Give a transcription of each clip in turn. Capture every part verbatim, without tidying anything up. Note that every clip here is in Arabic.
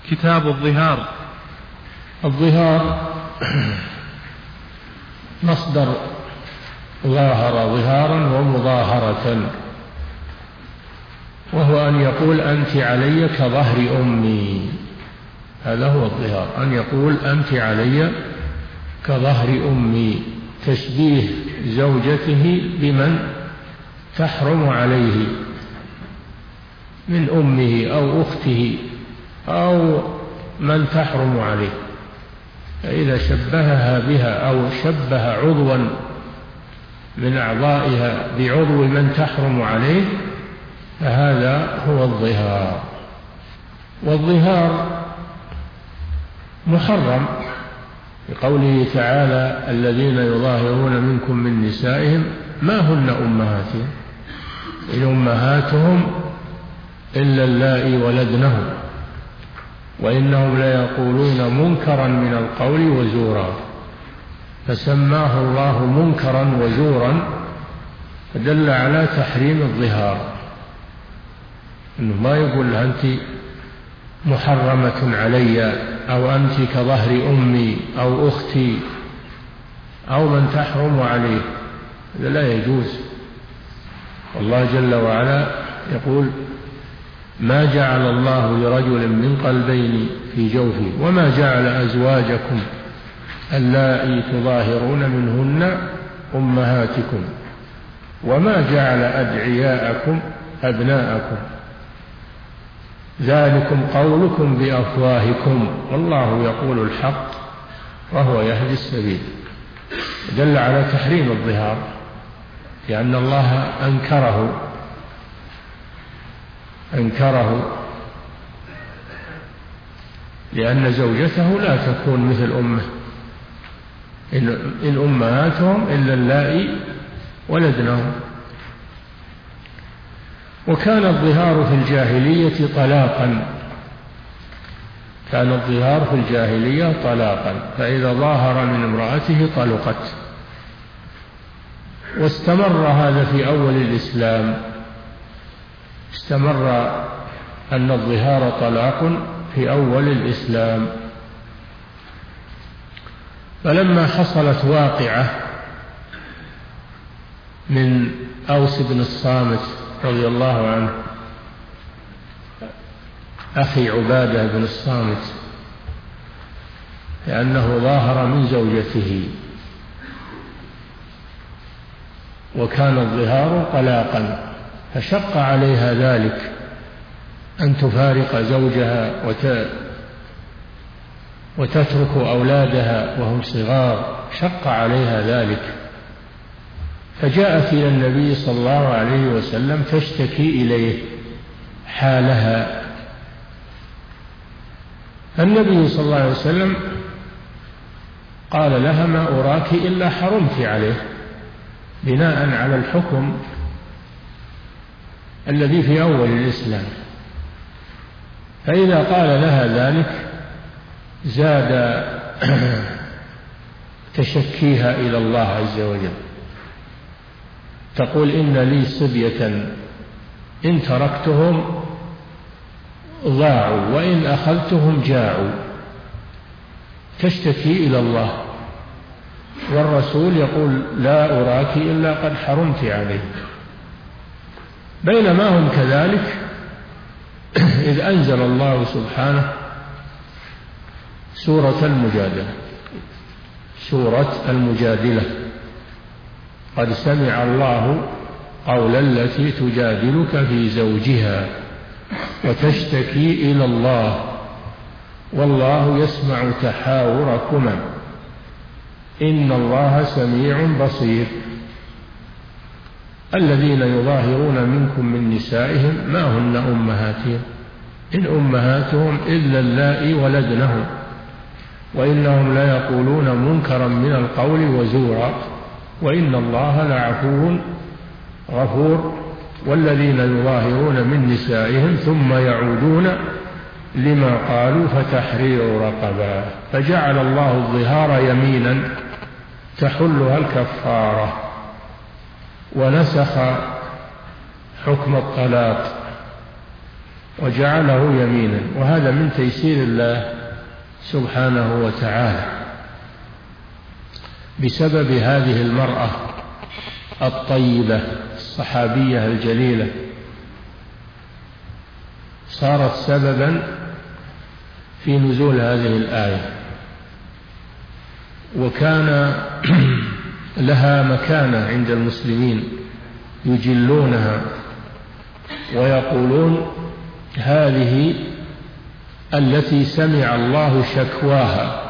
كتاب الظهار. الظهار مصدر ظاهر ظهارا ومظاهرة، وهو أن يقول أنت علي كظهر أمي، هذا هو الظهار، أن يقول أنت علي كظهر أمي، تشبيه زوجته بمن تحرم عليه من أمه أو أخته أو من تحرم عليه، فإذا شبهها بها أو شبه عضوا من أعضائها بعضو من تحرم عليه فهذا هو الظهار. والظهار محرم بقوله تعالى الذين يظاهرون منكم من نسائهم ما هن أمهاتهم إن أمهاتهم إلا اللائي ولدنهم وإنهم ليقولون منكرا من القول وزورا، فسماه الله منكرا وزورا فدل على تحريم الظهار، إنه ما يقول أنت محرمة علي أو أنت كظهر أمي أو أختي أو من تحرم عليه، هذا لا يجوز. والله جل وعلا يقول ما جعل الله لرجل من قلبين في جوفه وما جعل أزواجكم اللائي تظاهرون منهن أمهاتكم وما جعل أدعياءكم أبناءكم ذلكم قولكم بأفواهكم والله يقول الحق وهو يهدي السبيل. دل على تحريم الظهار لأن الله أنكره أنكره لأن زوجته لا تكون مثل أمه إن أمهاتهم إلا اللائي ولدنهم. وكان الظهار في الجاهلية طلاقا، كان الظهار في الجاهلية طلاقا، فإذا ظاهر من امرأته طلقت. واستمر هذا في أول الإسلام، استمر أن الظهار طلاق في أول الإسلام، فلما حصلت واقعة من أوس بن الصامت رضي الله عنه أخي عبادة بن الصامت لأنه ظاهر من زوجته وكان الظهار طلاقا، فشق عليها ذلك أن تفارق زوجها وتترك أولادها وهم صغار، شق عليها ذلك، فجاءت إلى النبي صلى الله عليه وسلم تشتكي إليه حالها، النبي صلى الله عليه وسلم قال لها ما أراك إلا حرمت عليه بناء على الحكم الذي في أول الإسلام. فإذا قال لها ذلك زاد تشكيها إلى الله عز وجل، تقول إن لي صبية إن تركتهم ضاعوا وإن أخذتهم جاعوا، تشتكي إلى الله، والرسول يقول لا أراك إلا قد حرمت عليه. بينما هم كذلك إذ أنزل الله سبحانه سورة المجادلة سورة المجادلة قد سمع الله قول التي تجادلك في زوجها وتشتكي إلى الله والله يسمع تحاوركما إن الله سميع بصير. الذين يظاهرون منكم من نسائهم ما هن أمهاتهم إن أمهاتهم إلا اللائي ولدنهم وإنهم ليقولون منكرا من القول وزورا وإن الله لعفو غفور. والذين يظاهرون من نسائهم ثم يعودون لما قالوا فتحرير رقبة، فجعل الله الظهار يمينا تحلها الكفارة، ونسخ حكم الطلاق وجعله يمينا، وهذا من تيسير الله سبحانه وتعالى بسبب هذه المرأة الطيبة الصحابية الجليلة، صارت سببا في نزول هذه الآية، وكان لها مكانة عند المسلمين يجلونها ويقولون هذه التي سمع الله شكواها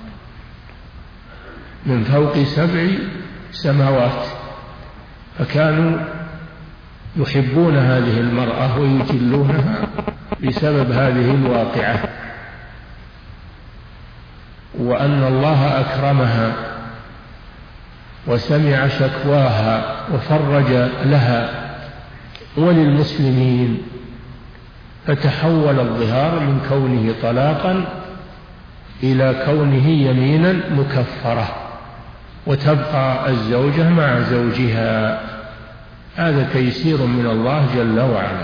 من فوق سبع سماوات، فكانوا يحبون هذه المرأة ويجلونها بسبب هذه الواقعة، وأن الله أكرمها وسمع شكواها وفرج لها وللمسلمين، فتحول الظهار من كونه طلاقا إلى كونه يمينا مكفرة، وتبقى الزوجة مع زوجها. هذا تيسير من الله جل وعلا،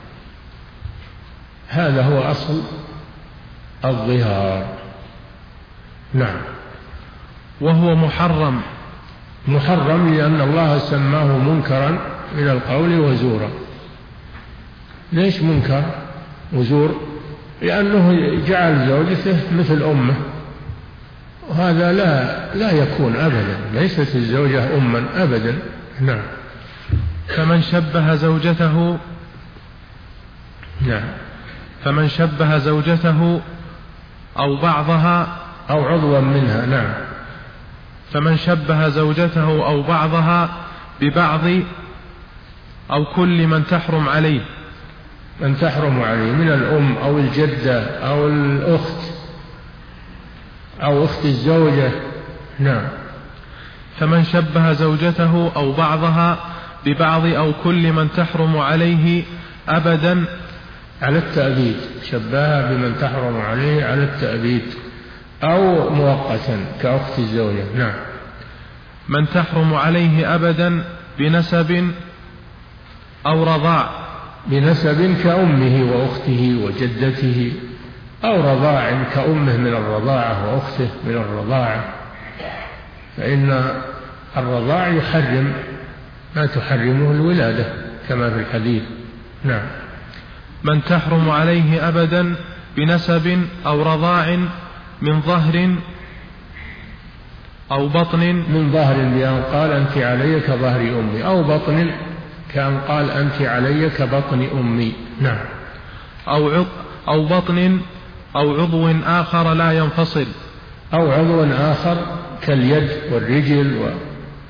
هذا هو أصل الظهار. نعم. وهو محرم محرم لأن الله سماه منكرا من القول وزورا. ليش منكر وزور؟ لأنه جعل زوجته مثل أمه، وهذا لا لا يكون أبدا، ليست الزوجة أما أبدا. نعم. فمن شبه زوجته نعم فمن شبه زوجته أو بعضها أو عضوا منها. نعم. فمن شبه زوجته أو بعضها ببعض أو كل من تحرم عليه من تحرم عليه من الأم أو الجدة أو الأخت أو أخت الزوجة. نعم. فمن شبه زوجته أو بعضها ببعض أو كل من تحرم عليه أبدا على التأبيد، شبهها بمن تحرم عليه على التأبيد أو مؤقتا كأخت الزوجة. نعم. من تحرم عليه أبدا بنسب أو رضاع، بنسب كأمه وأخته وجدته، أو رضاع كأمه من الرضاعة وأخته من الرضاعة، فإن الرضاع يحرم ما تحرمه الولادة كما في الحديث. نعم. من تحرم عليه أبدا بنسب أو رضاع من ظهر أو بطن، من ظهر بأن قال أنت علي كظهر أمي، أو بطن كأن قال أنت علي كبطن أمي. نعم. أو عض أو بطن أو عضو آخر لا ينفصل، أو عضو آخر كاليد والرجل و...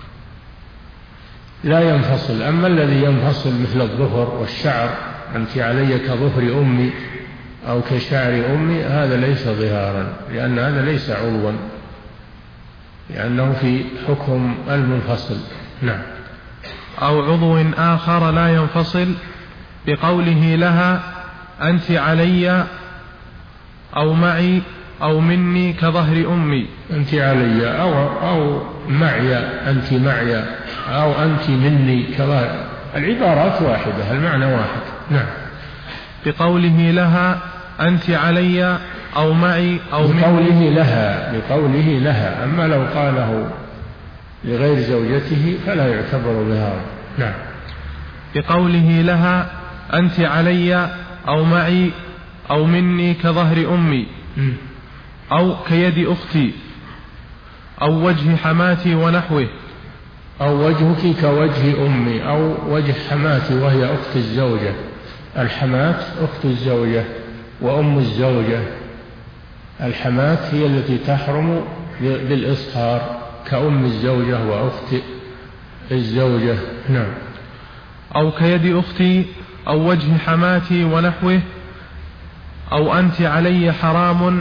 لا ينفصل. أما الذي ينفصل مثل الظفر والشعر، أنت علي كظفر أمي أو كشعر أمي، هذا ليس ظهارا، لأن هذا ليس عضوا، لأنه في حكم المنفصل. نعم. أو عضو آخر لا ينفصل بقوله لها أنت علي أو معي أو مني كظهر أمي. أنت علي أو, أو معي، أنت معي أو أنت مني كظهر، العبارات واحدة، المعنى واحد. نعم. بقوله لها أنت علي أو معي أو مني، بقوله لها بقوله لها. أما لو قاله لغير زوجته فلا يعتبر ظهارا. نعم. بقوله لها أنت علي أو معي أو مني كظهر أمي، أو كيد أختي أو وجه حماتي ونحوه، أو وجهك كوجه أمي أو وجه حماتي وهي أخت الزوجة. الحمات أخت الزوجة وأم الزوجة. الحمات هي التي تحرم بالإصهار كأم الزوجة وأخت الزوجة. نعم. أو كيد أختي أو وجه حماتي ونحوه، أو أنت علي حرام،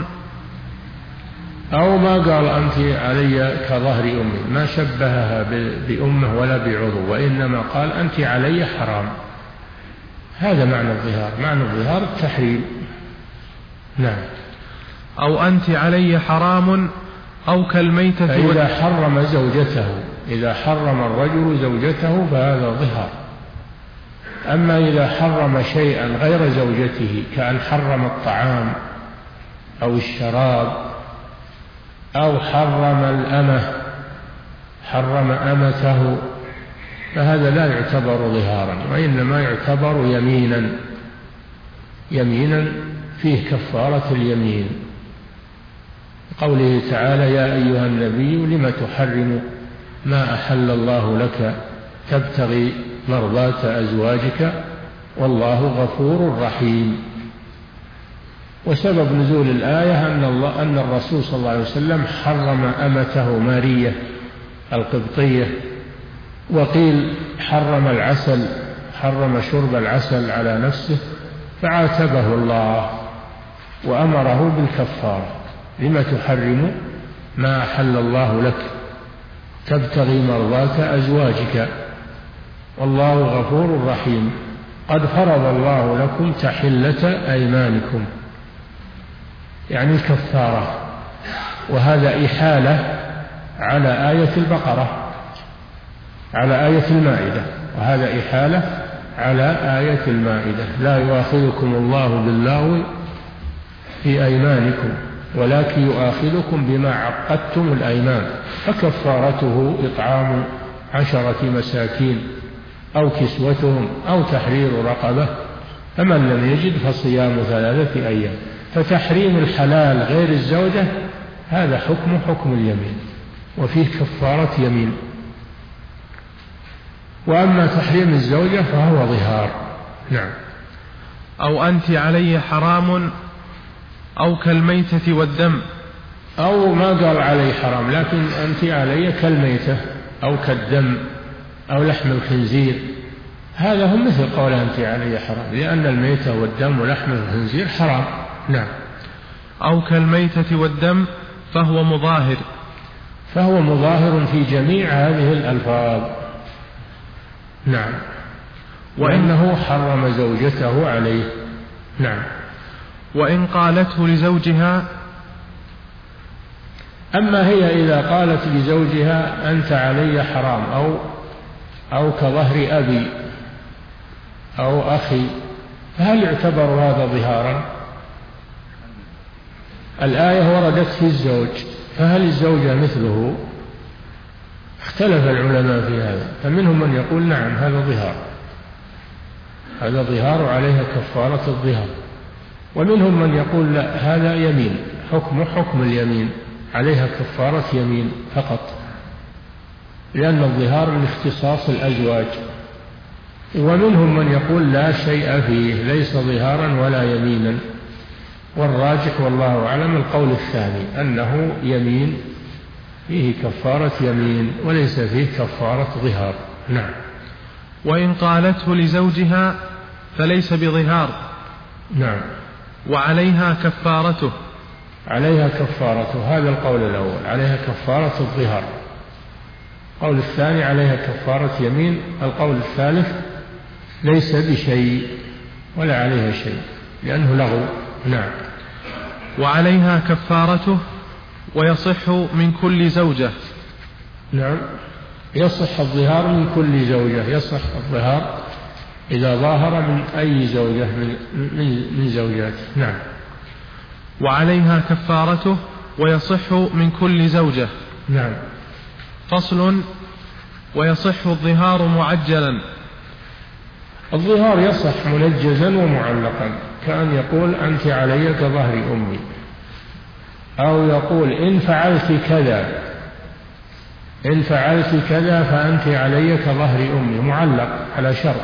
أو ما قال أنت علي كظهر أمي، ما شبهها بأمه ولا بعضو، وإنما قال أنت علي حرام. هذا معنى الظهار. معنى الظهار التحريم. نعم. أو أنت علي حرام أو كالميتة. فإذا حرم زوجته، إذا حرم الرجل زوجته فهذا ظهار. أما إذا حرم شيئا غير زوجته كأن حرم الطعام أو الشراب أو حرم الأمة، حرم أمته، فهذا لا يعتبر ظهارا، وإنما يعتبر يمينا، يمينا فيه كفارة اليمين. قوله تعالى: يا أيها النبي لم تحرم ما أحل الله لك تبتغي مرضاة أزواجك والله غفور رحيم. وسبب نزول الآية أن, الله أن الرسول صلى الله عليه وسلم حرم أمته مارية القبطية، وقيل حرم العسل، حرم شرب العسل على نفسه، فعاتبه الله وأمره بالكفارة: لم تحرم ما أحل الله لك تبتغي مرضاة أزواجك والله غفور رحيم. قد فرض الله لكم تحلة أيمانكم، يعني الكفارة، وهذا إحالة على آية البقرة، على آية المائدة، وهذا إحالة على آية المائدة: لا يؤاخذكم الله باللغو في أيمانكم ولكن يؤاخذكم بما عقدتم الأيمان، فكفارته إطعام عشرة مساكين أو كسوتهم أو تحرير رقبة، فمن لم يجد فصيام ثلاثة أيام. فتحريم الحلال غير الزوجة هذا حكم حكم اليمين، وفيه كفارة يمين. وأما تحريم الزوجة فهو ظهار. نعم. أو أنت علي حرام أو كالميتة والدم، أو ما قال علي حرام، لكن أنت علي كالميتة أو كالدم أو لحم الخنزير، هذا هم مثل قول أنت علي حرام، لأن الميتة والدم ولحم الخنزير حرام. نعم. أو كالميتة والدم فهو مظاهر، فهو مظاهر في جميع هذه الألفاظ. نعم. وإنه حرم زوجته عليه. نعم. وإن قالته لزوجها، أما هي إذا قالت لزوجها أنت علي حرام أو أو كظهر أبي أو أخي، فهل يعتبر هذا ظهارا؟ الآية وردت في الزوج، فهل الزوجة مثله؟ اختلف العلماء في هذا، فمنهم من يقول نعم هذا ظهار، هذا ظهار عليها كفارة الظهار، ومنهم من يقول لا هذا يمين، حكم حكم اليمين، عليها كفارة يمين فقط، لأن الظهار من اختصاص الأزواج. ومنهم من يقول لا شيء فيه، ليس ظهارا ولا يمينا، والراجح والله أعلم القول الثاني، أنه يمين فيه كفارة يمين وليس فيه كفارة ظهار. نعم. وإن قالته لزوجها فليس بظهار. نعم. وعليها كفارته، عليها كفارته، هذا القول الأول، عليها كفارة الظهار. القول الثاني عليها كفارة يمين. القول الثالث ليس بشيء ولا عليها شيء لأنه لغو. نعم. وعليها كفارته ويصح من كل زوجة. نعم. يصح الظهار من كل زوجة، يصح الظهار إذا ظاهر من أي زوجة من, من, من زوجاته. نعم. وعليها كفارته ويصح من كل زوجة. نعم. فصل. ويصح الظهار معجلا. الظهار يصح منجزا ومعلقا، كأن يقول أنت علي كظهر أمي، أو يقول إن فعلت كذا، إن فعلت كذا فأنت علي كظهر أمي، معلق على شرط،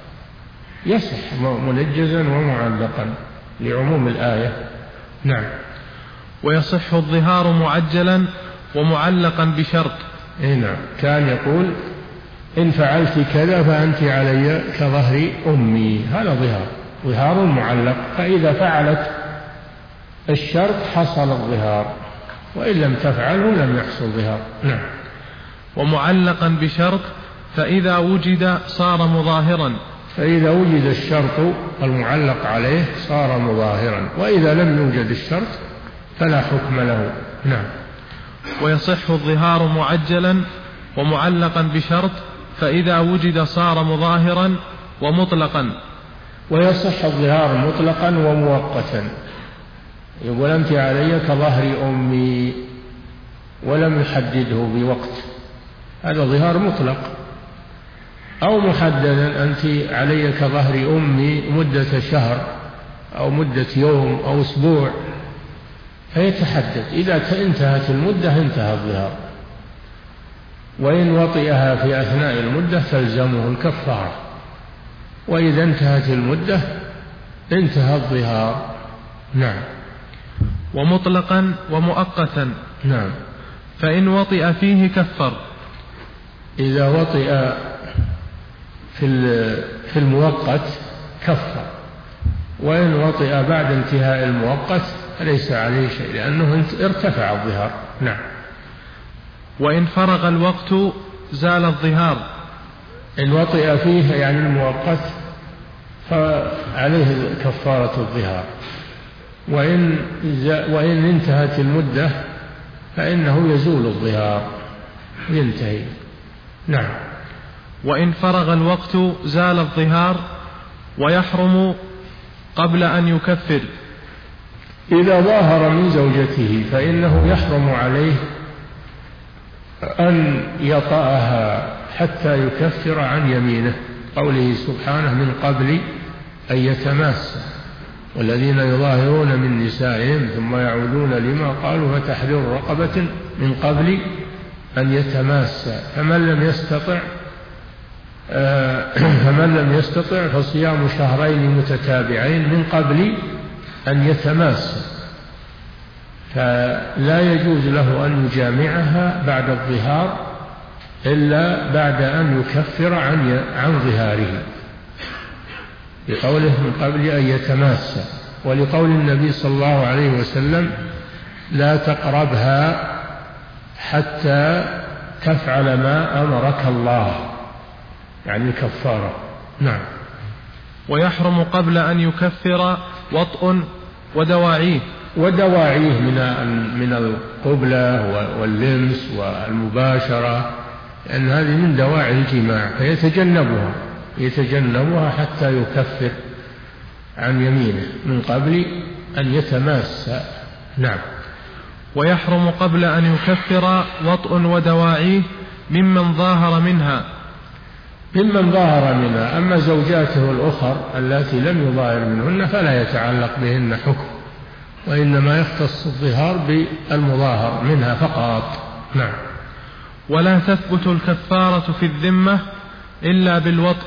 يصح منجزا ومعلقا لعموم الآية. نعم. ويصح الظهار معجلا ومعلقا بشرط. إيه نعم. كان يقول إن فعلت كذا فأنت علي كظهر أمي، هذا ظهار، ظهار معلق، فإذا فعلت الشرط حصل الظهار، وإن لم تفعله لم يحصل ظهار. نعم. ومعلقا بشرط فإذا وجد صار مظاهرا، فإذا وجد الشرط المعلق عليه صار مظاهرا، وإذا لم يوجد الشرط فلا حكم له. نعم. ويصح الظهار معجلا ومعلقا بشرط فإذا وجد صار مظاهرا ومطلقا. ويصح الظهار مطلقا ومؤقتا، يقول أنت علي كظهر أمي ولم يحدده بوقت، هذا ظهار مطلق. أو محددا، أنت علي كظهر أمي مدة شهر أو مدة يوم أو أسبوع، فيتحدد. إذا انتهت المدة انتهى الظهار، وإن وطئها في أثناء المدة تلزمه الكفارة، وإذا انتهت المدة انتهى الظهار. نعم. ومطلقا ومؤقتا. نعم. فإن وطئ فيه كفر. إذا وطئ في المؤقت كفر، وإن وطئ بعد انتهاء المؤقت ليس عليه شيء، لأنه ارتفع الظهار. نعم. وإن فرغ الوقت زال الظهار. إن وطئ فيه يعني المؤقت فعليه كفارة الظهار، وإن, وإن انتهت المدة فإنه يزول الظهار ينتهي. نعم. وإن فرغ الوقت زال الظهار ويحرم قبل أن يكفر. إذا ظاهر من زوجته فإنه يحرم عليه أن يطأها حتى يكفر عن يمينه، قوله سبحانه من قبل أن يتماس، والذين يظاهرون من نسائهم ثم يعودون لما قالوا فتحرير رقبة من قبل أن يتماس، فمن لم يستطع فمن لم يستطع فصيام شهرين متتابعين من قبل أن يتماس، فلا يجوز له أن يجامعها بعد الظهار إلا بعد أن يكفر عن عن ظهاره، لقوله من قبل أن يتماس، ولقول النبي صلى الله عليه وسلم لا تقربها حتى تفعل ما أمرك الله، يعني الكفارة. نعم. ويحرم قبل أن يكفر وطء ودواعيه. ودواعيه من من القبلة واللمس والمباشرة، لأن هذه من دواعي الجماع، فيتجنبها يتجنبها حتى يكفر عن يمينه من قبل أن يتماس. نعم. ويحرم قبل أن يكفر وطء ودواعيه ممن ظاهر منها. ممن ظاهر منها. أما زوجاته الأخر التي لم يظاهر منهن فلا يتعلق بهن حكم، وإنما يختص الظهار بالمظاهر منها فقط. نعم. ولا تثبت الكفارة في الذمة إلا بالوطء.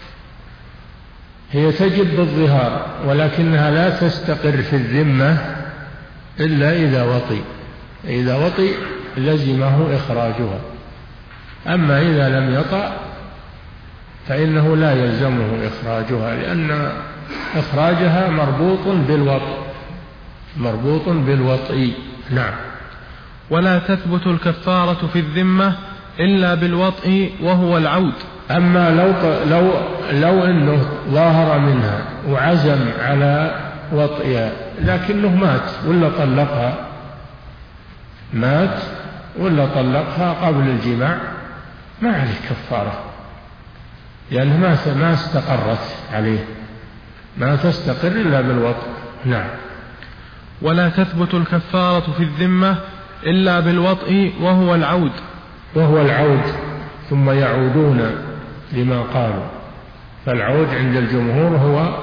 هي تجب بالظهار، ولكنها لا تستقر في الذمة إلا إذا وطئ. إذا وطئ لزمه إخراجها، أما إذا لم يطأ فإنه لا يلزمه إخراجها، لأن إخراجها مربوط بالوطء مربوط بالوطء. نعم. ولا تثبت الكفارة في الذمة إلا بالوطء وهو العود. أما لو لو لو أنه ظاهر منها وعزم على وطئها لكنه مات ولا طلقها مات ولا طلقها قبل الجماع ما عليه كفارة، لأنه ما ما استقرت عليه، ما تستقر إلا بالوطء. نعم. ولا تثبت الكفارة في الذمة إلا بالوطء وهو العود. وهو العود ثم يعودون لما قالوا، فالعود عند الجمهور هو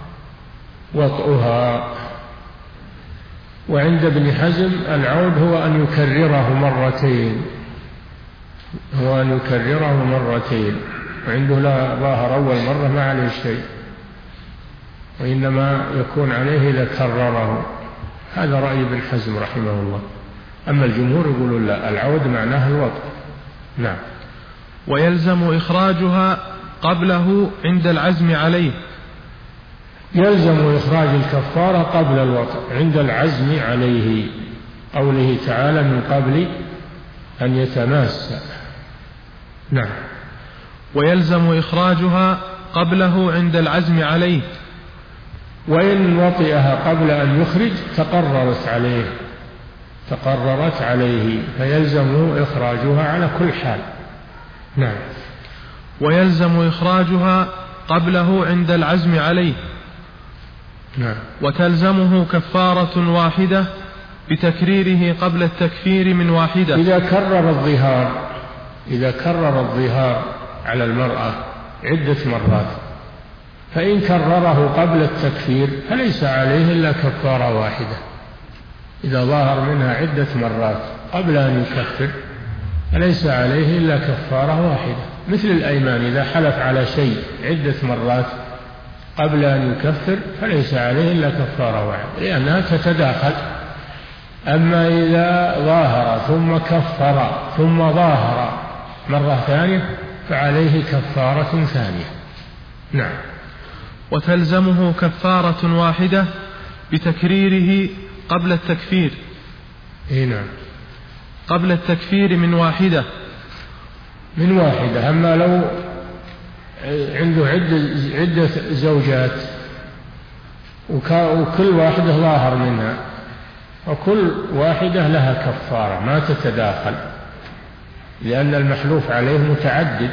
وطئها، وعند ابن حزم العود هو أن يكرره مرتين هو أن يكرره مرتين وعنده لا ظاهر أول مرة ما عليه شيء، وإنما يكون عليه إذا كرره. هذا رأي ابن حزم رحمه الله. أما الجمهور يقولون لا، العود معناه الوطء. نعم. ويلزم إخراجها قبله عند العزم عليه. يلزم إخراج الكفارة قبل الوطء عند العزم عليه، قوله تعالى من قبل أن يتماس. نعم. ويلزم إخراجها قبله عند العزم عليه. وإن وطئها قبل أن يخرج تقررت عليه تقررت عليه فيلزم إخراجها على كل حال. نعم. ويلزم إخراجها قبله عند العزم عليه. نعم. وتلزمه كفارة واحدة بتكريره قبل التكفير من واحدة. إذا كرر الظهار إذا كرر الظهار على المرأة عدة مرات، فإن كرره قبل التكفير فليس عليه إلا كفارة واحدة. إذا ظهر منها عدة مرات قبل أن يكفر فليس عليه إلا كفارة واحدة، مثل الأيمان، إذا حلف على شيء عدة مرات قبل أن يكفر فليس عليه إلا كفارة واحدة لأنها تتداخل. أما إذا ظاهر ثم كفر ثم ظاهر مرة ثانية فعليه كفارة ثانية. نعم. وتلزمه كفارة واحدة بتكريره قبل التكفير. إيه نعم. قبل التكفير من واحدة من واحدة. أما لو عنده عدة, عدة زوجات وكل واحدة ظاهر منها وكل واحدة لها كفارة ما تتداخل، لأن المحلوف عليه متعدد.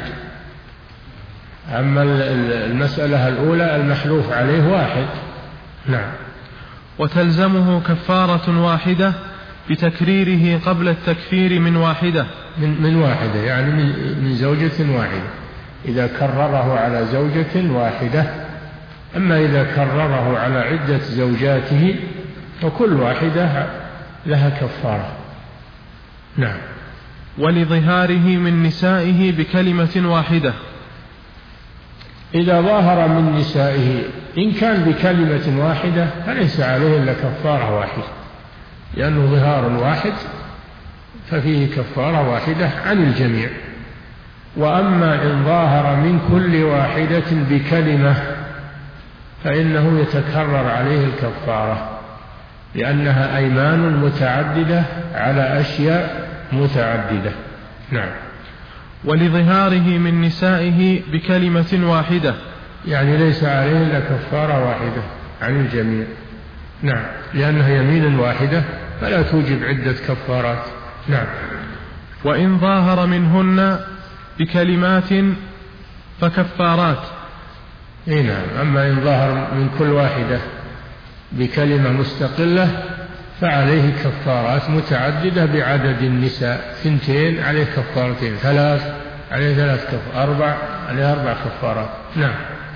أما المسألة الأولى المحلوف عليه واحد. نعم. وتلزمه كفارة واحدة بتكريره قبل التكفير من واحدة. من, من واحدة يعني من, من زوجة واحدة، إذا كرره على زوجة واحدة. أما إذا كرره على عدة زوجاته فكل واحدة لها كفارة. نعم. ولظهاره من نسائه بكلمة واحدة. إذا ظاهر من نسائه إن كان بكلمة واحدة فليس عليه إلا كفارة واحدة، لأنه ظهار واحد ففيه كفارة واحدة عن الجميع. وأما إن ظاهر من كل واحدة بكلمة فإنه يتكرر عليه الكفارة، لأنها أيمان متعددة على أشياء متعددة. نعم. ولظهاره من نسائه بكلمة واحدة، يعني ليس عليه إلا كفارة واحدة عن الجميع. نعم. لأنها يمين واحدة فلا توجب عدة كفارات. نعم. وإن ظاهر منهن بكلمات فكفارات. إيه نعم. أما إن ظهر من كل واحدة بكلمة مستقلة فعليه كفارات متعددة بعدد النساء. ثنتين عليه كفارتين، ثلاث عليه ثلاث كفارات، أربع عليه أربع كفارات. نعم.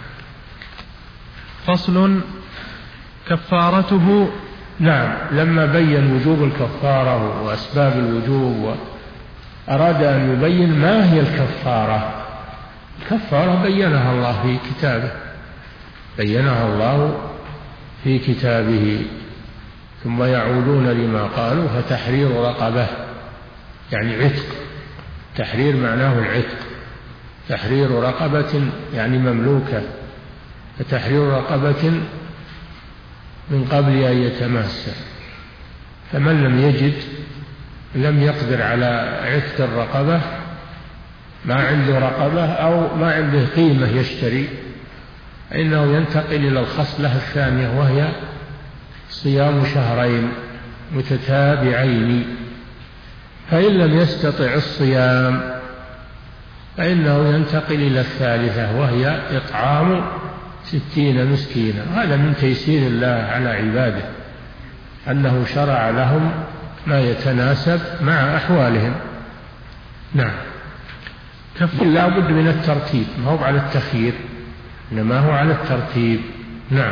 فصل. كفارته. نعم. لما بين وجوب الكفارة وأسباب الوجوب وأراد أن يبين ما هي الكفارة. الكفارة بينها الله في كتابه بينها الله في كتابه ثم يعودون لما قالوا فتحرير رقبة، يعني عتق. تحرير معناه العتق. تحرير رقبة يعني مملوكة، فتحرير رقبة من قبل أن يتماسى. فمن لم يجد لم يقدر على عتق الرقبة، ما عنده رقبة أو ما عنده قيمة يشتري، إنه ينتقل إلى الخصلة الثانية وهي صيام شهرين متتابعين. فإن لم يستطع الصيام فإنه ينتقل إلى الثالثة وهي إطعام ستين مسكينا. هذا من تيسير الله على عباده، أنه شرع لهم ما يتناسب مع أحوالهم. نعم. لا بد من الترتيب، ما هو على التخيير إنما هو على الترتيب. نعم.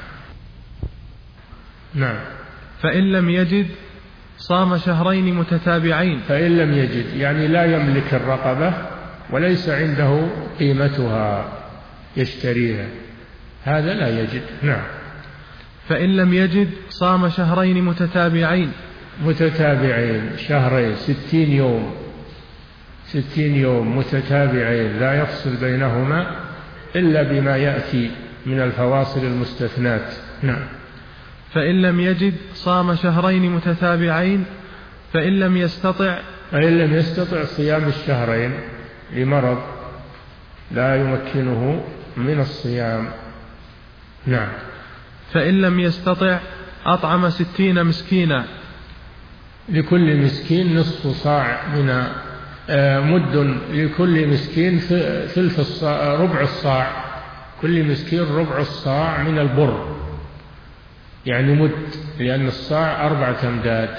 نعم. فإن لم يجد صام شهرين متتابعين. فإن لم يجد يعني لا يملك الرقبة وليس عنده قيمتها يشتريها، هذا لا يجد. نعم. فإن لم يجد صام شهرين متتابعين. متتابعين شهرين ستين يوم ستين يوم متتابعين لا يفصل بينهما إلا بما يأتي من الفواصل المستثنات. نعم. فإن لم يجد صام شهرين متتابعين. فإن لم يستطع فإن لم يستطع صيام الشهرين لمرض لا يمكنه من الصيام. نعم. فإن لم يستطع أطعم ستين مسكينا. لكل مسكين نصف صاع من مد، لكل مسكين ثلث الصاع ربع الصاع كل مسكين ربع الصاع من البر، يعني مد، لأن الصاع أربعة أمداد،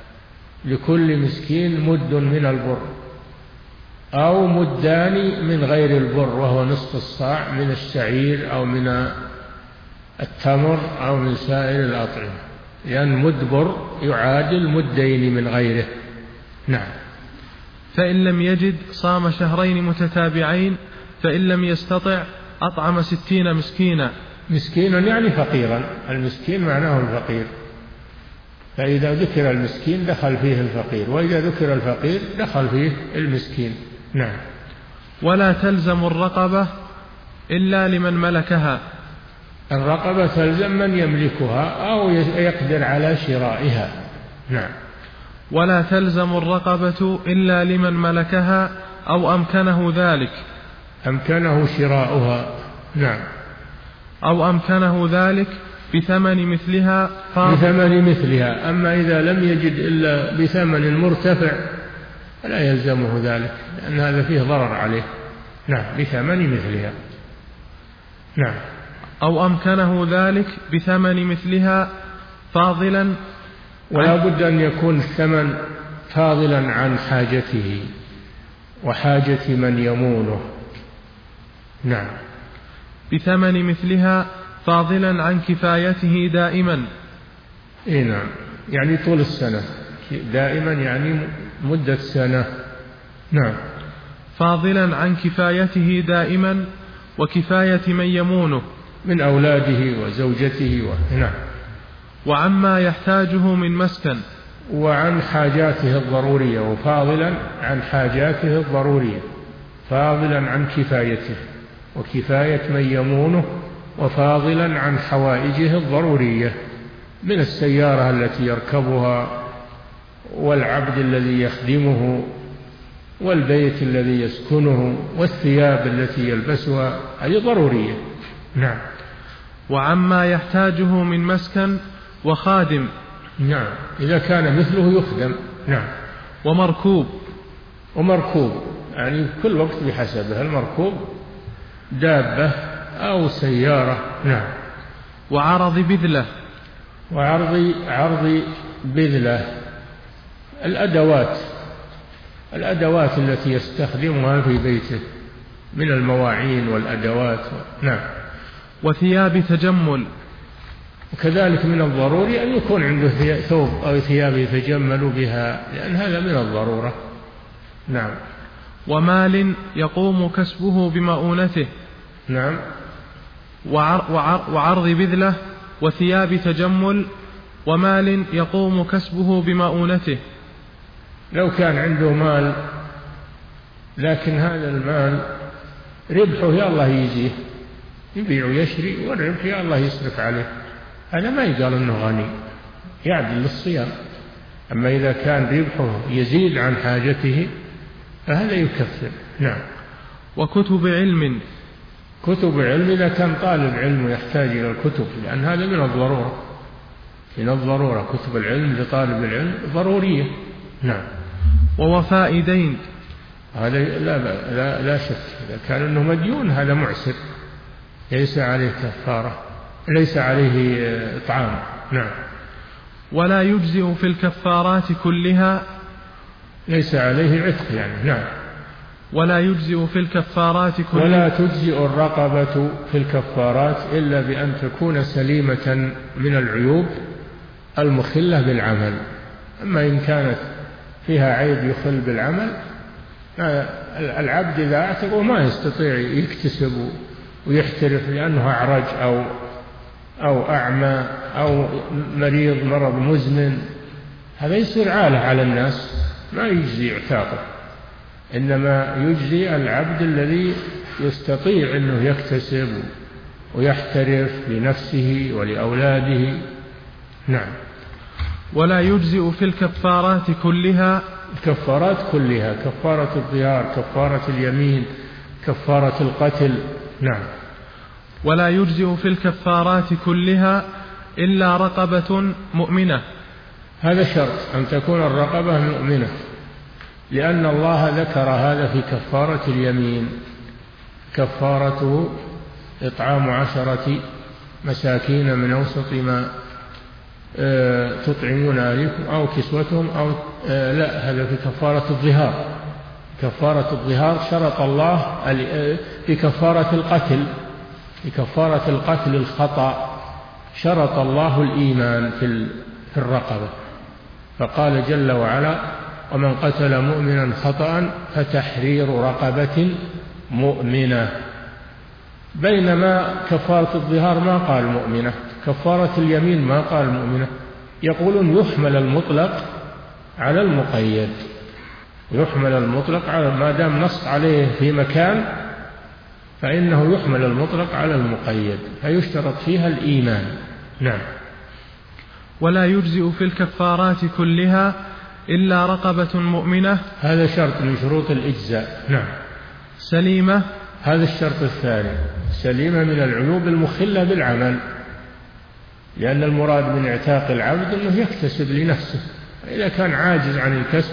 لكل مسكين مد من البر، أو مدان من غير البر وهو نصف الصاع من الشعير أو من التمر أو من سائر الأطعمة، لأن مد بر يعادل مدين من غيره. نعم. فإن لم يجد صام شهرين متتابعين، فإن لم يستطع أطعم ستين مسكينا. مسكينا يعني فقيرا، المسكين معناه الفقير، فإذا ذكر المسكين دخل فيه الفقير، وإذا ذكر الفقير دخل فيه المسكين. نعم. ولا تلزم الرقبة إلا لمن ملكها. الرقبة تلزم من يملكها أو يقدر على شرائها. نعم. ولا تلزم الرقبة إلا لمن ملكها أو أمكنه ذلك. أمكنه شراؤها. نعم. أو أمكنه ذلك بثمن مثلها فاضل. بثمن مثلها. أما إذا لم يجد إلا بثمن مرتفع فلا يلزمه ذلك، لأن هذا فيه ضرر عليه. نعم. بثمن مثلها. نعم. أو أمكنه ذلك بثمن مثلها فاضلا، ولا بد أن يكون الثمن فاضلا عن حاجته وحاجة من يمونه. نعم. بثمن مثلها فاضلا عن كفايته دائما. إيه نعم، يعني طول السنة، دائما يعني مدة سنة. نعم. فاضلا عن كفايته دائما وكفاية من يمونه من أولاده وزوجته و... نعم. وعما يحتاجه من مسكن، وعن حاجاته الضرورية، وفاضلا عن حاجاته الضرورية، فاضلا عن كفايته وكفاية من يمونه، وفاضلا عن حوائجه الضرورية من السيارة التي يركبها، والعبد الذي يخدمه، والبيت الذي يسكنه، والثياب التي يلبسها، هذه ضرورية. نعم. وعما يحتاجه من مسكن وخادم. نعم، إذا كان مثله يخدم. نعم. ومركوب. ومركوب يعني كل وقت بحسبه، المركوب دابة أو سيارة. نعم. وعرض بذلة. وعرض عرض بذلة الأدوات الأدوات التي يستخدمها في بيته من المواعين والأدوات. نعم. وثياب تجمل. وكذلك من الضروري أن يكون عنده ثوب أو ثياب يتجمل بها، لأن هذا من الضرورة. نعم. ومال يقوم كسبه بمؤونته. نعم. وعر وعر وعرض بذلة وثياب تجمل ومال يقوم كسبه بمؤونته. لو كان عنده مال لكن هذا المال ربحه يا الله يجيه، يبيع ويشري والربح يا الله يصرف عليه، هذا ما يقال انه غني، يعدل للصيام. اما اذا كان ربحه يزيد عن حاجته فهذا يكفر. نعم. وكتب علم. كتب علم إذا كان طالب علم يحتاج إلى الكتب، لأن هذا من الضرورة، من الضرورة كتب العلم لطالب العلم ضرورية. نعم. ووفاء دين. هذا لا, لا, لا شك، إذا كان أنه مديون هذا معسر ليس عليه كفارة، ليس عليه إطعام. نعم. ولا يجزئ في الكفارات كلها. ليس عليه عتق يعني. نعم. ولا يجزئ في الكفارات كلها. ولا تجزئ الرقبة في الكفارات إلا بأن تكون سليمة من العيوب المخلة بالعمل. أما إن كانت فيها عيب يخل بالعمل، العبد إذا اعتق وما يستطيع يكتسب ويحترف لأنه أعرج أو أو أعمى أو مريض مرض مزمن، هذا يصير عالة على الناس، ما يجزي اعتاقه. إنما يجزي العبد الذي يستطيع أنه يكتسب ويحترف لنفسه ولأولاده. نعم. ولا يجزئ في الكفارات كلها. الكفارات كلها، كفارة الظهار، كفارة اليمين، كفارة القتل. نعم. ولا يجزئ في الكفارات كلها إلا رقبة مؤمنة. هذا شرط أن تكون الرقبة مؤمنة، لأن الله ذكر هذا في كفارة اليمين، كفارته إطعام عشرة مساكين من أوسط ما تطعمون أهليكم أو كسوتهم أو لا، هذا في كفارة الظهار. كفارة الظهار شرط الله في كفارة القتل، في كفارة القتل الخطأ شرط الله الإيمان في الرقبة، فقال جل وعلا: ومن قتل مؤمنا خطأ فتحرير رقبة مؤمنة. بينما كفارة الظهار ما قال مؤمنة، كفارة اليمين ما قال مؤمنة. يقولون يحمل المطلق على المقيد، يحمل المطلق على ما دام نص عليه في مكان فإنه يحمل المطلق على المقيد، فيشترط فيها الإيمان. نعم. ولا يجزئ في الكفارات كلها إلا رقبة مؤمنة، هذا شرط من شروط الإجزاء. نعم. سليمة، هذا الشرط الثاني، سليمة من العيوب المخلة بالعمل، لأن المراد من اعتاق العبد أنه يكتسب لنفسه. إذا كان عاجز عن الكسب،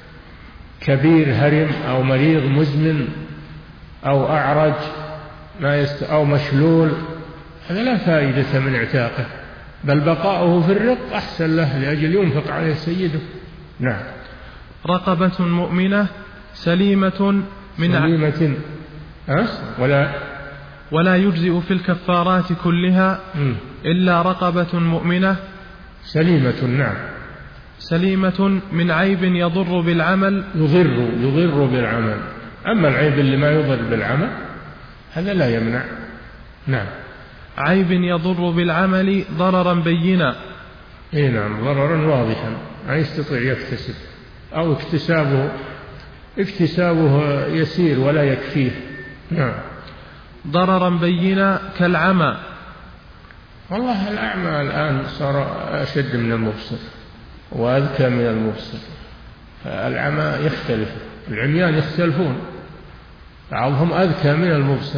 كبير هرم أو مريض مزمن أو أعرج ما يست أو مشلول، هذا لا فائدة من اعتاقه، بل بقاؤه في الرق أحسن له لأجل ينفق عليه سيده. نعم. رقبة مؤمنة سليمة من سليمة أه؟ ولا ولا يجزئ في الكفارات كلها م. إلا رقبة مؤمنة سليمة. نعم. سليمة من عيب يضر بالعمل، يضر يضر بالعمل. أما العيب اللي ما يضر بالعمل هذا لا يمنع. نعم. عيب يضر بالعمل ضررا بينا. إيه نعم، ضررا واضحا ما يستطيع يكتسب، أو اكتسابه اكتسابه يسير ولا يكفيه. نعم. ضررا بينا كالعمى. والله الأعمى الآن صار أشد من المبصر وأذكى من المبصر، فالعمى يختلف، العميان يختلفون، بعضهم أذكى من المبصر،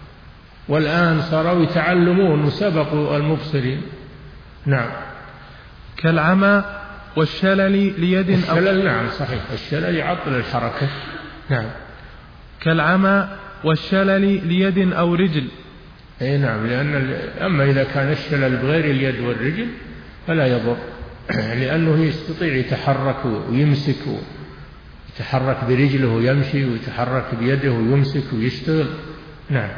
والآن صاروا يتعلمون وسبقوا المبصرين. نعم. كالعمى والشلل ليد أو الشلل. نعم صحيح، الشلل يعطل الحركة. نعم. كالعمى والشلل ليد أو رجل. أي نعم، لأن أما إذا كان الشلل بغير اليد والرجل فلا يضر، لأنه يستطيع يتحرك ويمسك، يتحرك برجله ويمشي، ويتحرك بيده ويمسك ويشتغل. نعم.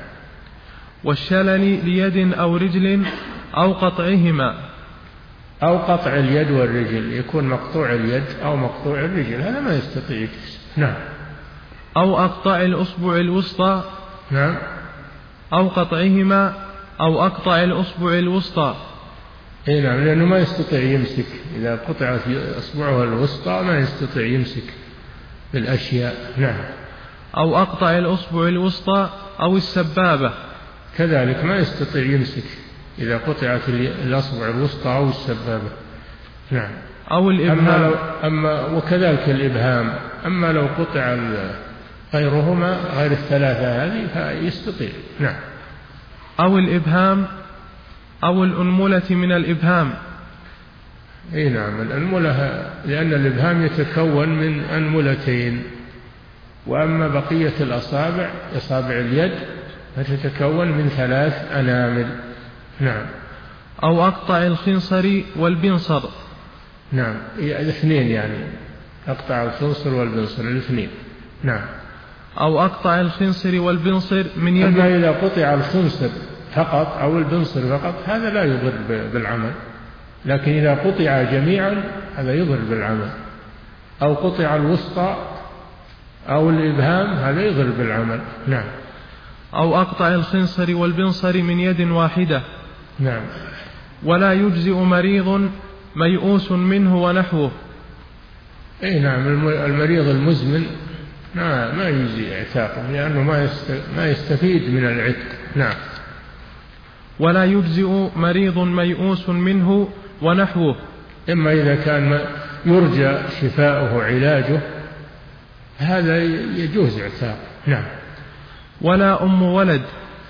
والشلل ليد أو رجل أو قطعهما. أو قطع اليد والرجل، يكون مقطوع اليد أو مقطوع الرجل، هذا ما يستطيع يكتسب. نعم. أو أقطع الأصبع الوسطى. نعم. أو قطعهما أو أقطع الأصبع الوسطى. اي نعم، لأنه ما يستطيع يمسك، إذا قطعت أصبعه الوسطى ما يستطيع يمسك بالأشياء. نعم. أو أقطع الأصبع الوسطى أو السبابة، كذلك ما يستطيع يمسك إذا قطعت الأصبع الوسطى أو السبابة. نعم. أو الإبهام. أما لو أما وكذلك الإبهام، أما لو قطع غيرهما غير الثلاثة هذه فيستطيع. نعم. أو الإبهام أو الأنملة من الإبهام. أي نعم، الأنملة لأن الإبهام يتكون من أنملتين، وأما بقية الأصابع أصابع اليد فتتكون من ثلاث أنامل. نعم. أو أقطع الخنصر والبنصر. نعم، الاثنين يعني أقطع الخنصر والبنصر الاثنين. نعم. أو أقطع الخنصر والبنصر من يد. أما إذا قطع الخنصر فقط أو البنصر فقط هذا لا يضر بالعمل، لكن إذا قطع جميعا هذا يضر بالعمل. أو قطع الوسطى أو الإبهام هذا يضر بالعمل. نعم. أو أقطع الخنصر والبنصر من يد واحدة. نعم. ولا يجزئ مريض ميؤوس منه ونحوه. أي نعم، المريض المزمن ما ما يجزي اعتاقه، لأنه ما ما يستفيد من العتق. نعم. ولا يجزئ مريض ميؤوس منه ونحوه، إما إذا كان يرجى شفاؤه علاجه هذا يجوز اعتاقه. نعم. ولا أم ولد.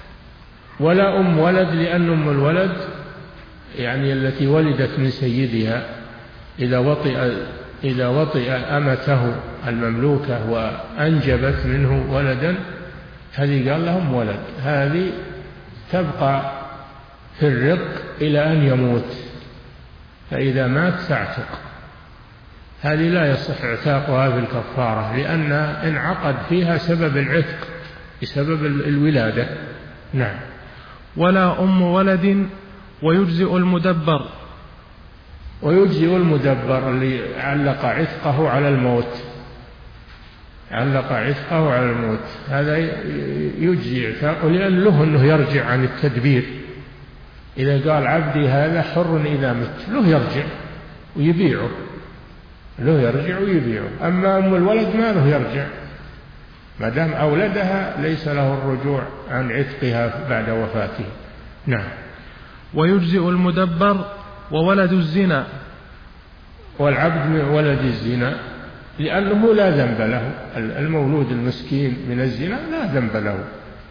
ولا أم ولد، لأن أم الولد يعني التي ولدت من سيدها إذا وطئ إذا وطئ أمته المملوكة وأنجبت منه ولدا، هذه قال لهم ولد، هذه تبقى في الرق إلى أن يموت، فإذا مات تعتق. هذه لا يصح اعتاقها بالكفارة، لأن انعقد فيها سبب العتق بسبب الولادة. نعم. ولا أم ولد ويجزئ المدبر. ويجزئ المدبر اللي علق عتقه على الموت، علق عتقه على الموت، هذا يجزي عتاقه، لأن له أنه يرجع عن التدبير. إذا قال عبدي هذا حر إذا مت، له يرجع ويبيعه، له يرجع ويبيعه. أما أم الولد ما له يرجع، ما دام أولدها ليس له الرجوع عن عتقها بعد وفاته. نعم. ويجزئ المدبر وولد الزنا. والعبد من ولد الزنا، لأنه لا ذنب له، المولود المسكين من الزنا لا ذنب له،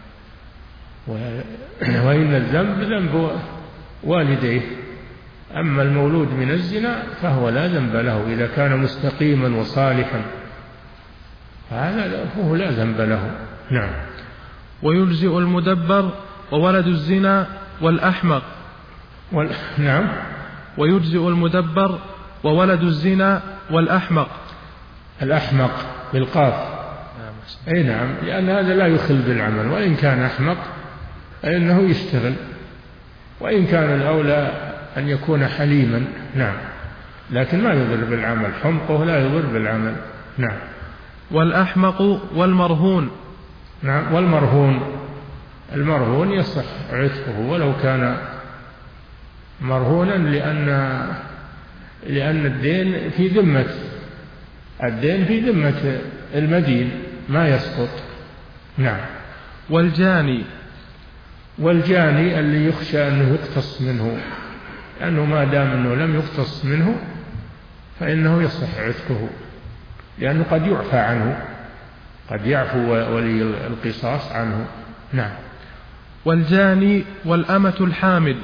وإن الذنب ذنب والديه. أما المولود من الزنا فهو لا ذنب له إذا كان مستقيما وصالحا، فهذا هو لا ذنب له. نعم. ويجزئ المدبر وولد الزنا والأحمق. وال... نعم. ويجزئ المدبر وولد الزنا والأحمق. الأحمق بالقاف. أي نعم، لأن هذا لا يخل بالعمل، وإن كان أحمق فإنه يشتغل، وإن كان الأولى أن يكون حليما. نعم، لكن ما يضر بالعمل، حمقه لا يضر بالعمل. نعم. والأحمق والمرهون. نعم. والمرهون، المرهون يصح عتقه ولو كان مرهونا، لأن لأن الدين في ذمة الدين في ذمة المدين ما يسقط. نعم. والجاني. والجاني اللي يخشى أنه يقتص منه، لأنه ما دام أنه لم يقتص منه فإنه يصح عتقه، لأنه قد يعفى عنه، قد يعفو ولي القصاص عنه. نعم. والجاني والأمة الحامل.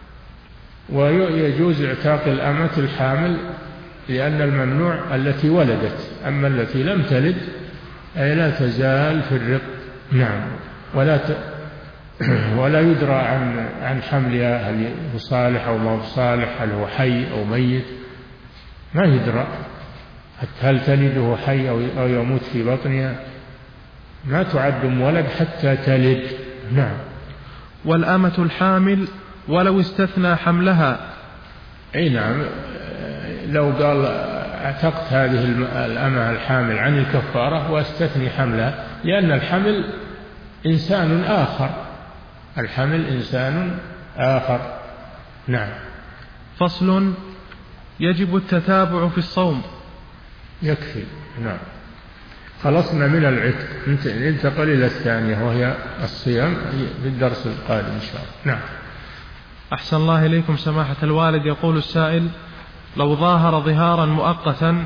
ويجوز اعتاق الأمة الحامل، لأن الممنوع التي ولدت، أما التي لم تلد أي لا تزال في الرق. نعم. ولا ت... ولا يدرى عن عن حملها، هل هو صالح أو ما هو صالح، هل هو حي أو ميت، ما يدرى. هل تلده حي أو يموت في بطنها، ما تعد ولد حتى تلد. نعم. والأمة الحامل ولو استثنى حملها. أي نعم، لو قال اعتقت هذه الأمة الحامل عن الكفارة واستثني حملها، لأن الحمل إنسان آخر، الحمل إنسان آخر. نعم. فصل. يجب التتابع في الصوم. يكفي. نعم. خلصنا من العتق، ننتقل إلى الثانية وهي الصيام في الدرس القادم إن شاء الله. نعم. أحسن الله إليكم سماحة الوالد. يقول السائل: لو ظاهر ظهارا مؤقتا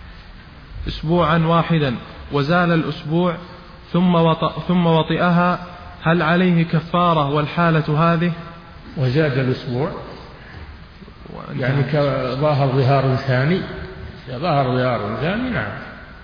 أسبوعا واحدا وزال الأسبوع ثم وطئ ثم وطئها، هل عليه كفارة والحالة هذه؟ وزاد الأسبوع يعني كظاهر ظهار ثاني، ظهر ظهار ثاني. نعم.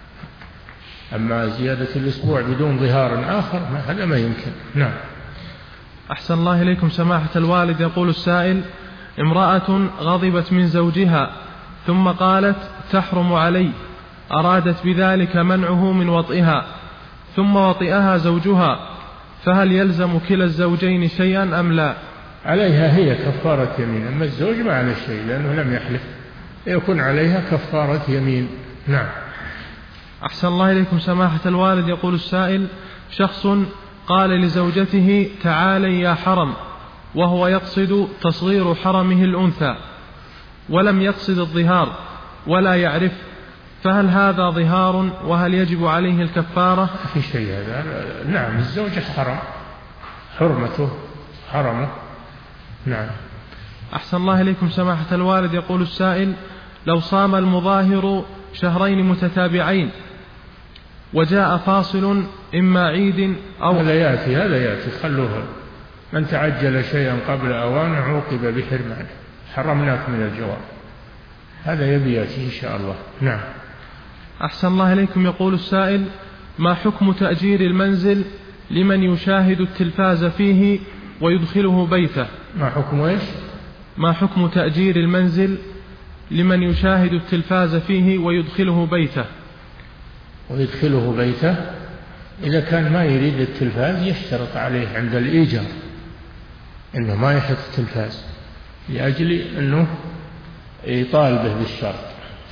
أما زيادة الأسبوع بدون ظهار آخر هذا ما يمكن. نعم. أحسن الله إليكم سماحة الوالد. يقول السائل: امرأة غضبت من زوجها ثم قالت تحرم علي، أرادت بذلك منعه من وطئها، ثم وطئها زوجها، فهل يلزم كلا الزوجين شيئا أم لا؟ عليها هي كفارة يمين، أما الزوج ما عليه شيء لأنه لم يحلف، يكون عليها كفارة يمين. نعم. أحسن الله إليكم سماحة الوالد. يقول السائل: شخص قال لزوجته تعالي يا حرم، وهو يقصد تصغير حرمه الأنثى ولم يقصد الظهار ولا يعرف، فهل هذا ظهار وهل يجب عليه الكفارة؟ في شيء هذا. نعم، الزوجة حرم، حرمته حرمه. نعم. أحسن الله إليكم سماحة الوالد. يقول السائل: لو صام المظاهر شهرين متتابعين وجاء فاصل إما عيد أو هذا يأتي هذا يأتي خلوها، من تعجل شيئا قبل أوانه عوقب بحرمانه، حرمناك من الجواب، هذا يبي يأتي إن شاء الله. نعم. أحسن الله إليكم. يقول السائل: ما حكم تأجير المنزل لمن يشاهد التلفاز فيه ويدخله بيته. ما حكم إيش؟ ما حكم تأجير المنزل لمن يشاهد التلفاز فيه ويدخله بيته؟ ويدخله بيته إذا كان ما يريد التلفاز يشترط عليه عند الإيجار إنه ما يحط التلفاز لأجل أنه يطالبه بالشرط.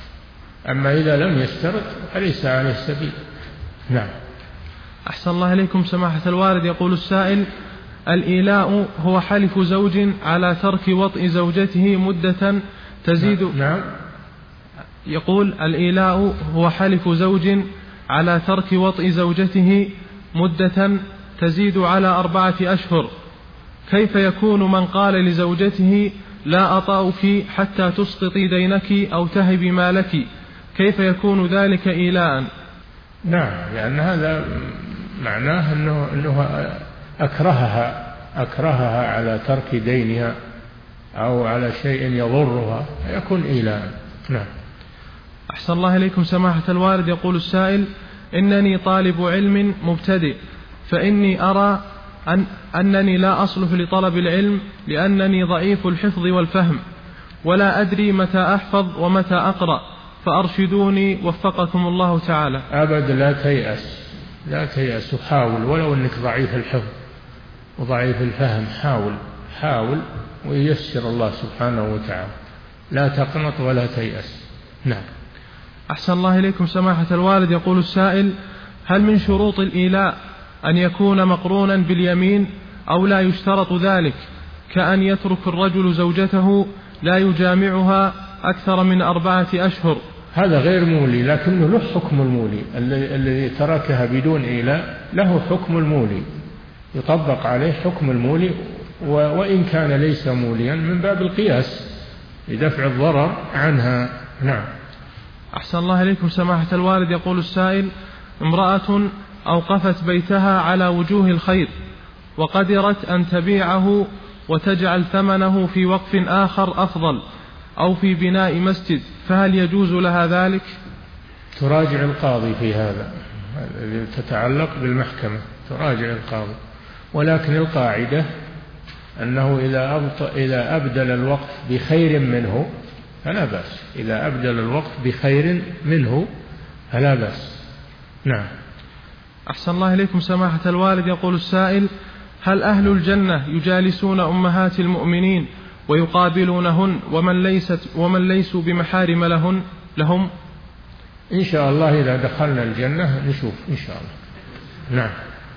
أما إذا لم يشترط فليس عليه سبيل. نعم. أحسن الله إليكم سماحة الوالد. يقول السائل: الإيلاء هو حلف زوج على ترك وطئ زوجته مدة تزيد. نعم. يقول: الإيلاء هو حلف زوج على ترك وطئ زوجته مدة تزيد على أربعة أشهر، كيف يكون من قال لزوجته لا أطأك حتى تسقطي دينك أو تهبي مالك؟ كيف يكون ذلك إيلاء؟ نعم، لأن هذا معناه أنه, أنه أكرهها أكرهها على ترك دينها أو على شيء يضرها، يكون إيلاء. نعم. أحسن الله إليكم سماحة الوالد. يقول السائل: إنني طالب علم مبتدئ، فإني أرى أن أنني لا أصلح لطلب العلم لأنني ضعيف الحفظ والفهم، ولا أدري متى أحفظ ومتى أقرأ، فأرشدوني وفقكم الله تعالى. أبد لا تيأس، لا تيأس، وحاول ولو أنك ضعيف الحفظ وضعيف الفهم، حاول حاول وييسر الله سبحانه وتعالى، لا تقنط ولا تيأس. نعم. أحسن الله إليكم سماحة الوالد. يقول السائل: هل من شروط الإيلاء أن يكون مقرونا باليمين أو لا يشترط ذلك، كأن يترك الرجل زوجته لا يجامعها أكثر من أربعة أشهر؟ هذا غير مولي، لكنه له حكم المولي. الذي تركها بدون إيلاء له حكم المولي، يطبق عليه حكم المولي، وإن كان ليس موليا من باب القياس لدفع الضرر عنها. نعم. أحسن الله إليكم سماحة الوالد. يقول السائل: امرأة أوقفت بيتها على وجوه الخير وقدرت أن تبيعه وتجعل ثمنه في وقف آخر أفضل أو في بناء مسجد، فهل يجوز لها ذلك؟ تراجع القاضي في هذا، تتعلق بالمحكمة، تراجع القاضي. ولكن القاعدة أنه إذا إذا أبدل الوقف بخير منه فلا بأس، إذا أبدل الوقف بخير منه فلا بأس. نعم. أحسن الله إليكم سماحة الوالد. يقول السائل: هل أهل الجنة يجالسون أمهات المؤمنين ويقابلونهن ومن ليست ومن ليسوا بمحارم لهن لهم؟ إن شاء الله إذا دخلنا الجنة نشوف إن شاء الله. نعم.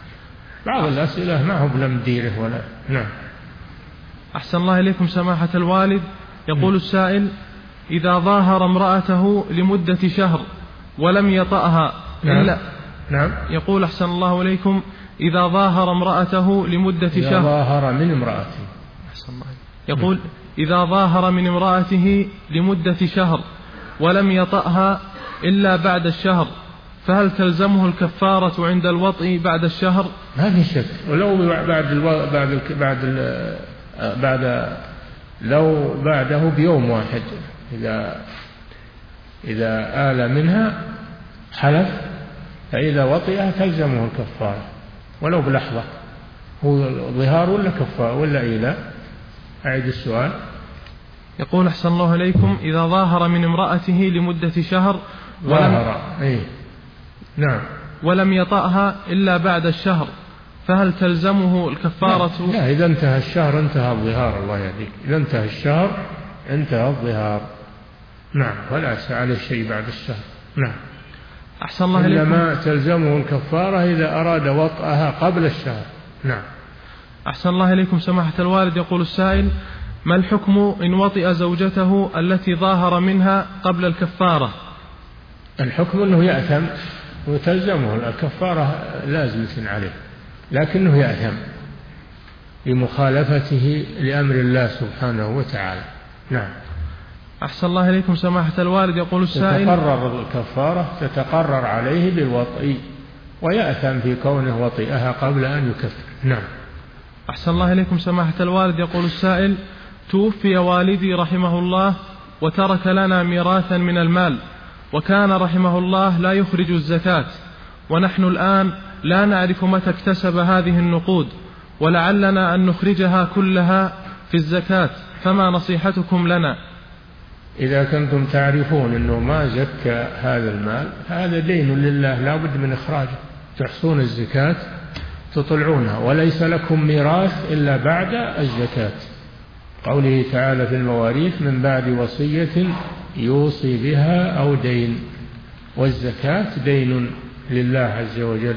بعض الأسئلة ما هو بلمديره ولا. نعم. أحسن الله إليكم سماحة الوالد. يقول السائل: إذا ظاهر امرأته لمدة شهر ولم يطأها نعم. إلا نعم. يقول: أحسن الله إليكم، إذا ظاهر امرأته لمدة إذا شهر ظاهر من امرأته أحسن الله يقول: إذا ظاهر من امرأته لمدة شهر ولم يطأها إلا بعد الشهر، فهل تلزمه الكفارة عند الوطء بعد الشهر؟ ما في شك، ولو بعد الو... بعد ال... بعد ال... بعد لو بعده بيوم واحد، إذا إذا آل منها حلف فإذا وطئها تلزمه الكفارة ولو بلحظة. هو ظهار ولا كفارة ولا إيلاء؟ أعيد السؤال. يقول: أحسن الله إليكم، إذا ظاهر من امرأته لمدة شهر ظاهر إيه؟ نعم. ولم يطأها إلا بعد الشهر، فهل تلزمه الكفارة؟ لا, لا، إذا انتهى الشهر انتهى الظهار، الله يهديك، إذا انتهى الشهر انتهى الظهار. نعم. ولا على شيء بعد الشهر. نعم. أحسن الله إليكم. إنما تلزمه الكفارة إذا أراد وطئها قبل الشهر. نعم. أحسن الله إليكم سماحة الوالد. يقول السائل: ما الحكم إن وطئ زوجته التي ظاهر منها قبل الكفارة؟ الحكم أنه يأثم وتلزمه الكفارة لازمة عليه، لكنه يأثم بمخالفته لأمر الله سبحانه وتعالى. نعم. أحسن الله إليكم سماحة الوالد. يقول السائل: تتقرر الكفارة تتقرر عليه بالوطئ، ويأثم في كونه وطئها قبل أن يكفر. نعم. أحسن الله إليكم سماحة الوالد. يقول السائل: توفي والدي رحمه الله وترك لنا ميراثا من المال، وكان رحمه الله لا يخرج الزكاة، ونحن الآن لا نعرف متى اكتسب هذه النقود، ولعلنا أن نخرجها كلها في الزكاة، فما نصيحتكم لنا؟ إذا كنتم تعرفون أنه ما زكى هذا المال هذا دين لله لا بد من إخراجه، تحصون الزكاة تطلعونها، وليس لكم ميراث إلا بعد الزكاة. قوله تعالى في المواريث من بعد وصية يوصي بها أو دين، والزكاة دين لله عز وجل،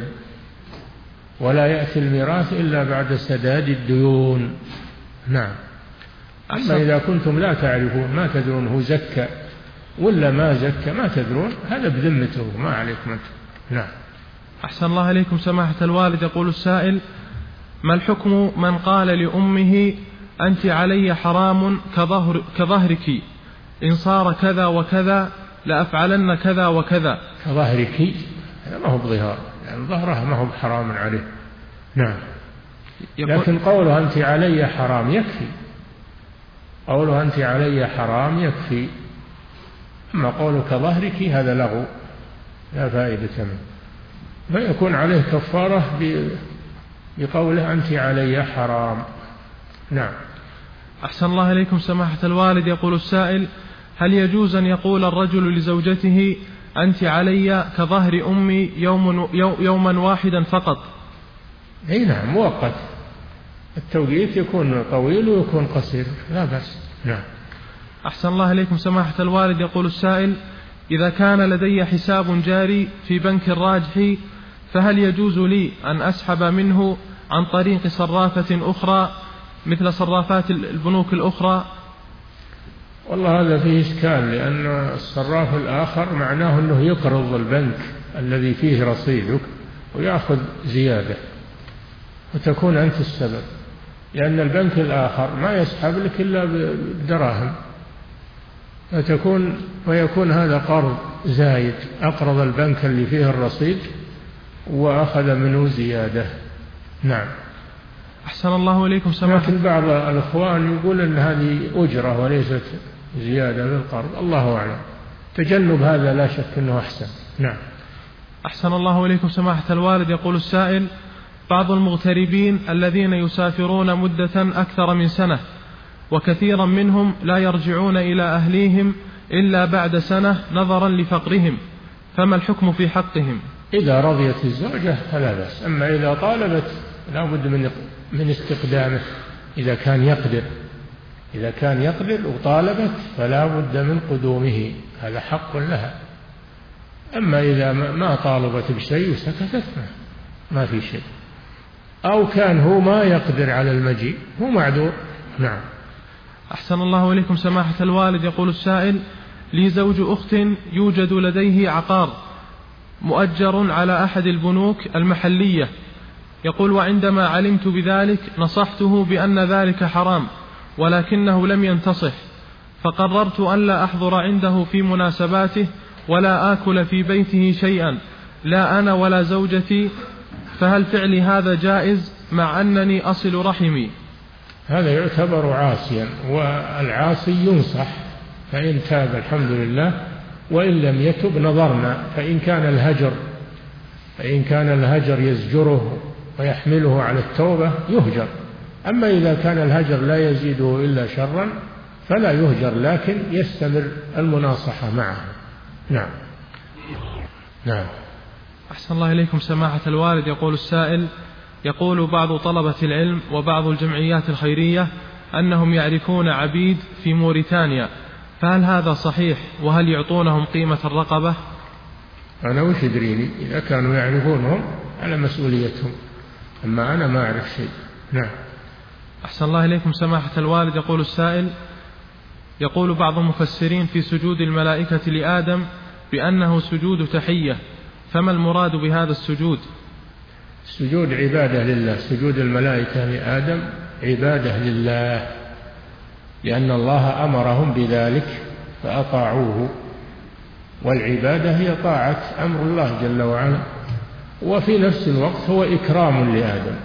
ولا يأتي الميراث إلا بعد سداد الديون. نعم. أما إذا كنتم لا تعرفون ما تدرون هو زكى ولا ما زكى ما تدرون هذا بذمته ما عليكم أنتم. نعم. أحسن الله إليكم سماحة الوالد. يقول السائل: ما الحكم من قال لأمه أنت علي حرام كظهر كظهرك، إن صار كذا وكذا لأفعلن كذا وكذا؟ كظهرك هذا ما هو بظهار، يعني ظهرها ما هو بحرام عليه. نعم. لكن قوله أنت علي حرام يكفي، قوله أنت علي حرام يكفي. أما قوله كظهرك هذا لغو لا فائدة منه، فيكون عليه كفارة بقوله أنت علي حرام. نعم. أحسن الله إليكم سماحة الوالد. يقول السائل: هل يجوز أن يقول الرجل لزوجته أنت علي كظهر أمي يوم يوما واحدا فقط؟ أي نعم، مؤقت، التوقيت يكون طويل ويكون قصير لا بأس. نعم. أحسن الله إليكم سماحة الوالد. يقول السائل: إذا كان لدي حساب جاري في بنك الراجحي فهل يجوز لي أن أسحب منه عن طريق صرافة أخرى مثل صرافات البنوك الأخرى؟ والله هذا فيه إشكال، لأن الصراف الآخر معناه أنه يقرض البنك الذي فيه رصيدك ويأخذ زيادة وتكون أنت السبب، لأن البنك الآخر ما يسحب لك إلا بدراهم، فتكون ويكون هذا قرض زايد، أقرض البنك اللي فيه الرصيد وأخذ منه زيادة. نعم. أحسن الله إليكم سماحة. لكن بعض الأخوان يقول أن هذه أجرة وليست زيادة للقرض، الله أعلم. تجنب هذا لا شك أنه أحسن. نعم. أحسن الله إليكم سماحة الوالد. يقول السائل: بعض المغتربين الذين يسافرون مدة أكثر من سنة وكثيرا منهم لا يرجعون إلى أهليهم إلا بعد سنة نظرا لفقرهم، فما الحكم في حقهم؟ إذا رضيت الزوجة فلا بأس، أما إذا طالبت لا بد من من استقدامه. إذا كان يقدر إذا كان يقدر وطالبت فلا بد من قدومه، هذا حق لها. أما إذا ما طالبت بشيء وسكتت ما في شيء، أو كان هو ما يقدر على المجيء هو معذور. نعم. أحسن الله إليكم سماحة الوالد. يقول السائل: لي زوج أخت يوجد لديه عقار مؤجر على أحد البنوك المحلية، يقول: وعندما علمت بذلك نصحته بأن ذلك حرام ولكنه لم ينتصح، فقررت أن لا أحضر عنده في مناسباته ولا آكل في بيته شيئا، لا أنا ولا زوجتي، فهل فعلي هذا جائز مع أنني أصل رحمي؟ هذا يعتبر عاصيا، والعاصي ينصح، فإن تاب الحمد لله، وإن لم يتب نظرنا، فإن كان الهجر فإن كان الهجر يزجره ويحمله على التوبة يهجر، أما إذا كان الهجر لا يزيده إلا شرا فلا يهجر، لكن يستمر المناصحة معه. نعم. نعم. أحسن الله إليكم سماحة الوالد. يقول السائل: يقول بعض طلبة العلم وبعض الجمعيات الخيرية أنهم يعرفون عبيد في موريتانيا، فهل هذا صحيح؟ وهل يعطونهم قيمة الرقبة؟ أنا وش يدريني؟ إذا كانوا يعرفونهم على مسؤوليتهم، أما أنا ما أعرف شيء. نعم. أحسن الله إليكم سماحة الوالد. يقول السائل: يقول بعض المفسرين في سجود الملائكة لآدم بأنه سجود تحية، فما المراد بهذا السجود؟ السجود عبادة لله، سجود الملائكة لآدم عبادة لله، لأن الله أمرهم بذلك فأطاعوه، والعبادة هي طاعة أمر الله جل وعلا، وفي نفس الوقت هو إكرام لآدم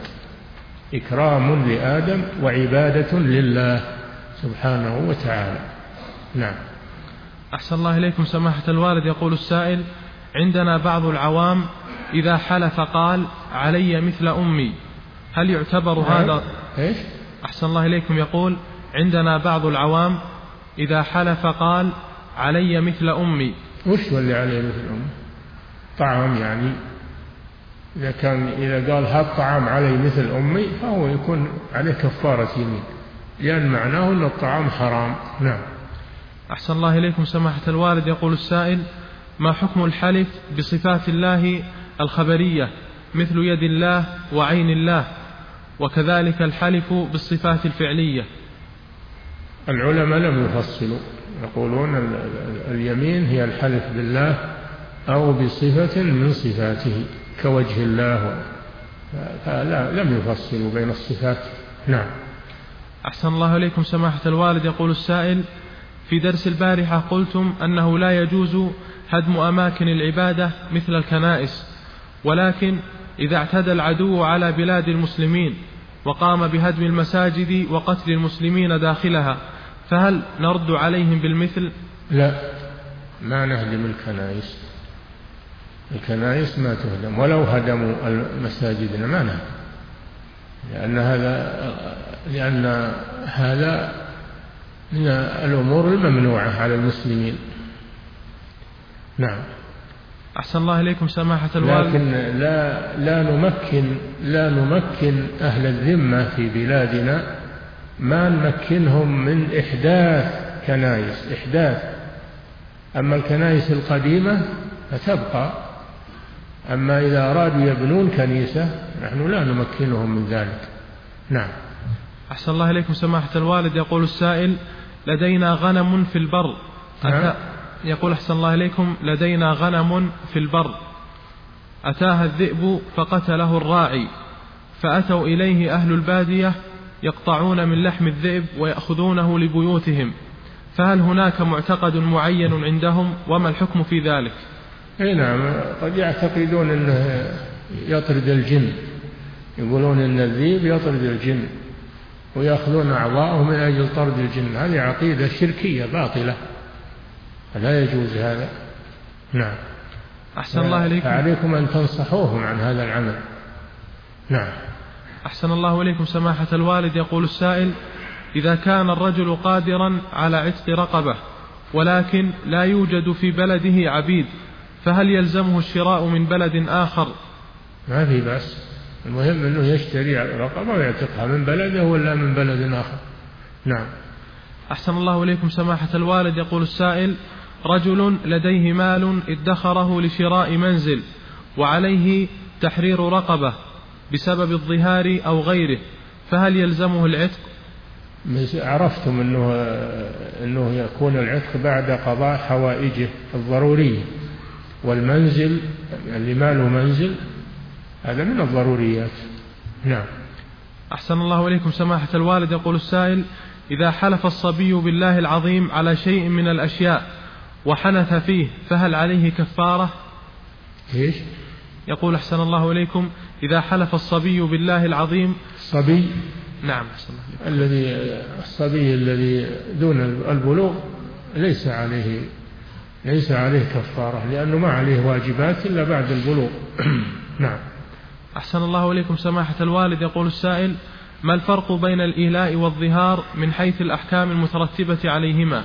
إكرام لآدم وعبادة لله سبحانه وتعالى. نعم. أحسن الله إليكم سماحة الوالد. يقول السائل: عندنا بعض العوام إذا حلف قال علي مثل أمي، هل يعتبر هذا؟ إيش؟ أحسن الله إليكم. يقول: عندنا بعض العوام إذا حلف قال: علي مثل أمي. وش واللي علي مثل أمي؟ طعام يعني، إذا كان إذا قال هذا الطعام علي مثل أمي فهو يكون عليه كفارة يمين، لأن معناه أن الطعام حرام. نعم. أحسن الله إليكم سماحة الوالد. يقول السائل: ما حكم الحلف بصفات الله الخبرية مثل يد الله وعين الله، وكذلك الحلف بالصفات الفعلية؟ العلماء لم يفصلوا، يقولون اليمين هي الحلف بالله أو بصفة من صفاته كوجه الله، فلا لم يفصلوا بين الصفات. نعم. أحسن الله إليكم سماحة الوالد. يقول السائل: في درس البارحة قلتم أنه لا يجوز هدم أماكن العبادة مثل الكنائس، ولكن إذا اعتدى العدو على بلاد المسلمين وقام بهدم المساجد وقتل المسلمين داخلها، فهل نرد عليهم بالمثل؟ لا، ما نهدم الكنائس، الكنائس ما تهدم، ولو هدموا المساجد ما نهدم، لأن هذا لأن هذا من الأمور الممنوعة على المسلمين. نعم. أحسن الله إليكم سماحة الوالد. لكن لا لا نمكن لا نمكن أهل الذمة في بلادنا، ما نمكنهم من إحداث كنائس إحداث، أما الكنائس القديمة فتبقى، أما إذا أرادوا يبنون كنيسة نحن لا نمكنهم من ذلك. نعم. أحسن الله إليكم سماحة الوالد. يقول السائل: لدينا غنم في البر. نعم. يقول: أحسن الله إليكم، لدينا غنم في البر أتاها الذئب فقتله الراعي، فأتوا إليه أهل البادية يقطعون من لحم الذئب ويأخذونه لبيوتهم، فهل هناك معتقد معين عندهم، وما الحكم في ذلك؟ أي نعم، قد يعتقدون أنه يطرد الجن، يقولون أن الذئب يطرد الجن ويأخذون أعضاءه من أجل طرد الجن، هذه عقيدة شركية باطلة، لا يجوز هذا. نعم. أحسن الله إليكم. فعليكم أن تنصحوهم عن هذا العمل. نعم. أحسن الله إليكم سماحة الوالد. يقول السائل: إذا كان الرجل قادرا على عتق رقبة ولكن لا يوجد في بلده عبيد، فهل يلزمه الشراء من بلد آخر؟ ما في بأس، المهم أنه يشتري رقبة ويعتقها من بلده ولا من بلد آخر. نعم. أحسن الله إليكم سماحة الوالد. يقول السائل: رجل لديه مال ادخره لشراء منزل وعليه تحرير رقبة بسبب الظهار أو غيره، فهل يلزمه العتق؟ عرفتم أنه, أنه يكون العتق بعد قضاء حوائجه الضرورية، والمنزل اللي ماله منزل هذا من الضروريات. نعم. أحسن الله إليكم سماحة الوالد. يقول السائل: إذا حلف الصبي بالله العظيم على شيء من الأشياء وحنث فيه، فهل عليه كفارة؟ إيش؟ يقول: أحسن الله إليكم، إذا حلف الصبي بالله العظيم. الصبي؟ نعم. أحسن الله. الذي الصبي الذي دون البلوغ ليس عليه ليس عليه كفارة، لأنه ما عليه واجبات إلا بعد البلوغ. نعم. أحسن الله إليكم سماحة الوالد. يقول السائل: ما الفرق بين الإيلاء والظهار من حيث الأحكام المترتبة عليهما؟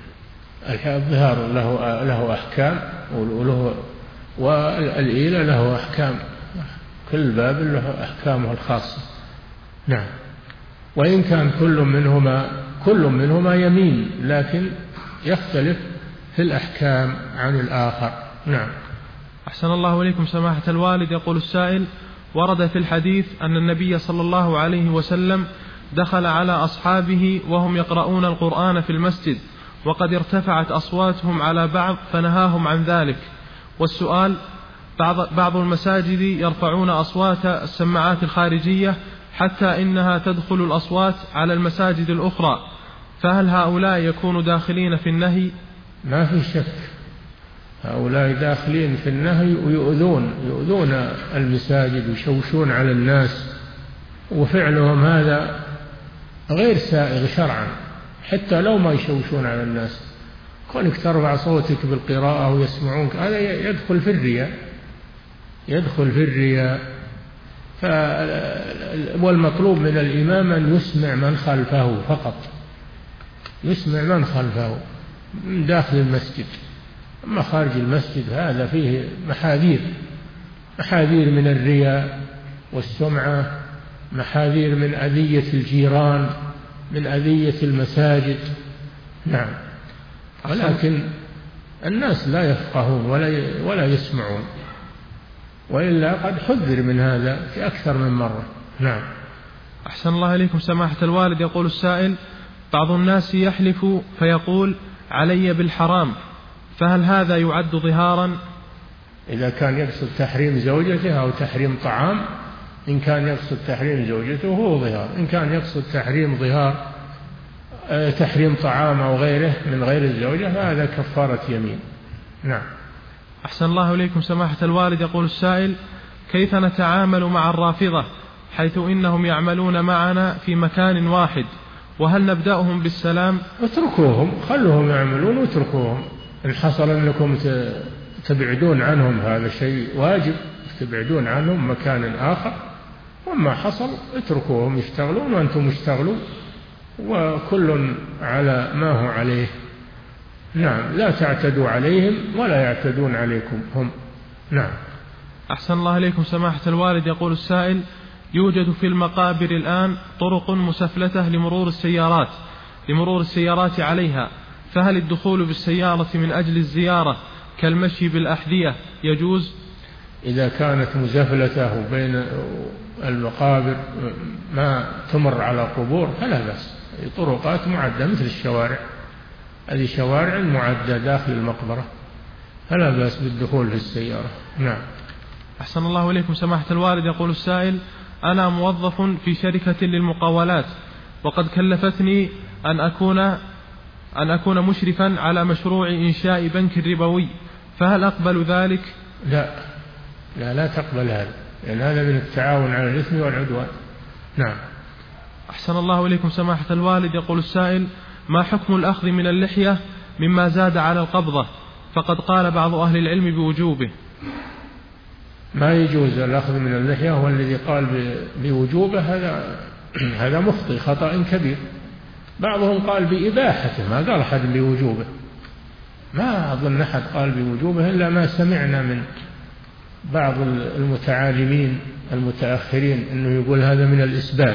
الظهار له له أحكام وله، والإيلاء له أحكام، كل باب له أحكامه الخاصة. نعم. وإن كان كل منهما كل منهما يمين، لكن يختلف في الأحكام عن الآخر. نعم. أحسن الله إليكم سماحة الوالد. يقول السائل: ورد في الحديث أن النبي صلى الله عليه وسلم دخل على أصحابه وهم يقرؤون القرآن في المسجد وقد ارتفعت أصواتهم على بعض فنهاهم عن ذلك، والسؤال: بعض, بعض المساجد يرفعون أصوات السماعات الخارجية حتى إنها تدخل الأصوات على المساجد الأخرى، فهل هؤلاء يكونوا داخلين في النهي؟ ما في شك، هؤلاء داخلين في النهي ويؤذون يؤذون المساجد ويشوشون على الناس، وفعلهم هذا غير سائغ شرعا، حتى لو ما يشوشون على الناس، كونك ترفع صوتك بالقراءة ويسمعونك هذا يدخل في الرياء يدخل في الرياء والمطلوب من الإمام أن يسمع من خلفه فقط، يسمع من خلفه من داخل المسجد. أما خارج المسجد هذا فيه محاذير، محاذير من الرياء والسمعة، محاذير من أذية الجيران، من أذية المساجد. نعم. ولكن الناس لا يفقهون ولا ولا يسمعون، وإلا قد حذر من هذا في أكثر من مرة. نعم. أحسن الله إليكم سماحة الوالد. يقول السائل: بعض الناس يحلف فيقول علي بالحرام، فهل هذا يعد ظهارا؟ إذا كان يقصد تحريم زوجته أو تحريم طعام، إن كان يقصد تحريم زوجته هو ظهار، إن كان يقصد تحريم ظهار تحريم طعام أو غيره من غير الزوجة فهذا كفارة يمين. نعم. أحسن الله إليكم سماحة الوالد. يقول السائل: كيف نتعامل مع الرافضة حيث إنهم يعملون معنا في مكان واحد، وهل نبدأهم بالسلام؟ اتركوهم، خلوهم يعملون واتركوهم. إن حصل أنكم تبعدون عنهم هذا شيء واجب، تبعدون عنهم مكان آخر، وما حصل اتركوهم يشتغلون وأنتم اشتغلوا، وكل على ما هو عليه. نعم. لا تعتدوا عليهم ولا يعتدون عليكم هم. نعم. أحسن الله إليكم سماحة الوالد. يقول السائل: يوجد في المقابر الآن طرق مسفلتة لمرور السيارات لمرور السيارات عليها، فهل الدخول بالسيارة من أجل الزيارة كالمشي بالأحذية يجوز؟ إذا كانت مزفلته بين المقابر ما تمر على قبور فلا بأس، طرقات معدة مثل الشوارع، هذه شوارع معدة داخل المقبرة، فلا بأس بالدخول في السيارة. نعم. أحسن الله إليكم سماحة الوالد. يقول السائل: أنا موظف في شركة للمقاولات، وقد كلفتني أن أكون أن أكون مشرفا على مشروع إنشاء بنك ربوي، فهل أقبل ذلك؟ لا لا لا تقبل هذا، لأن هذا من التعاون على الإثم والعدوان. نعم. أحسن الله إليكم سماحة الوالد. يقول السائل: ما حكم الأخذ من اللحية مما زاد على القبضة؟ فقد قال بعض أهل العلم بوجوبه. ما يجوز الأخذ من اللحية، هو الذي قال بوجوبه هذا هذا مخطئ خطأ كبير. بعضهم قال بإباحته، ما قال أحد بوجوبه، ما أظن أحد قال بوجوبه إلا ما سمعنا من بعض المتعالمين المتأخرين أنه يقول هذا من الإسبال،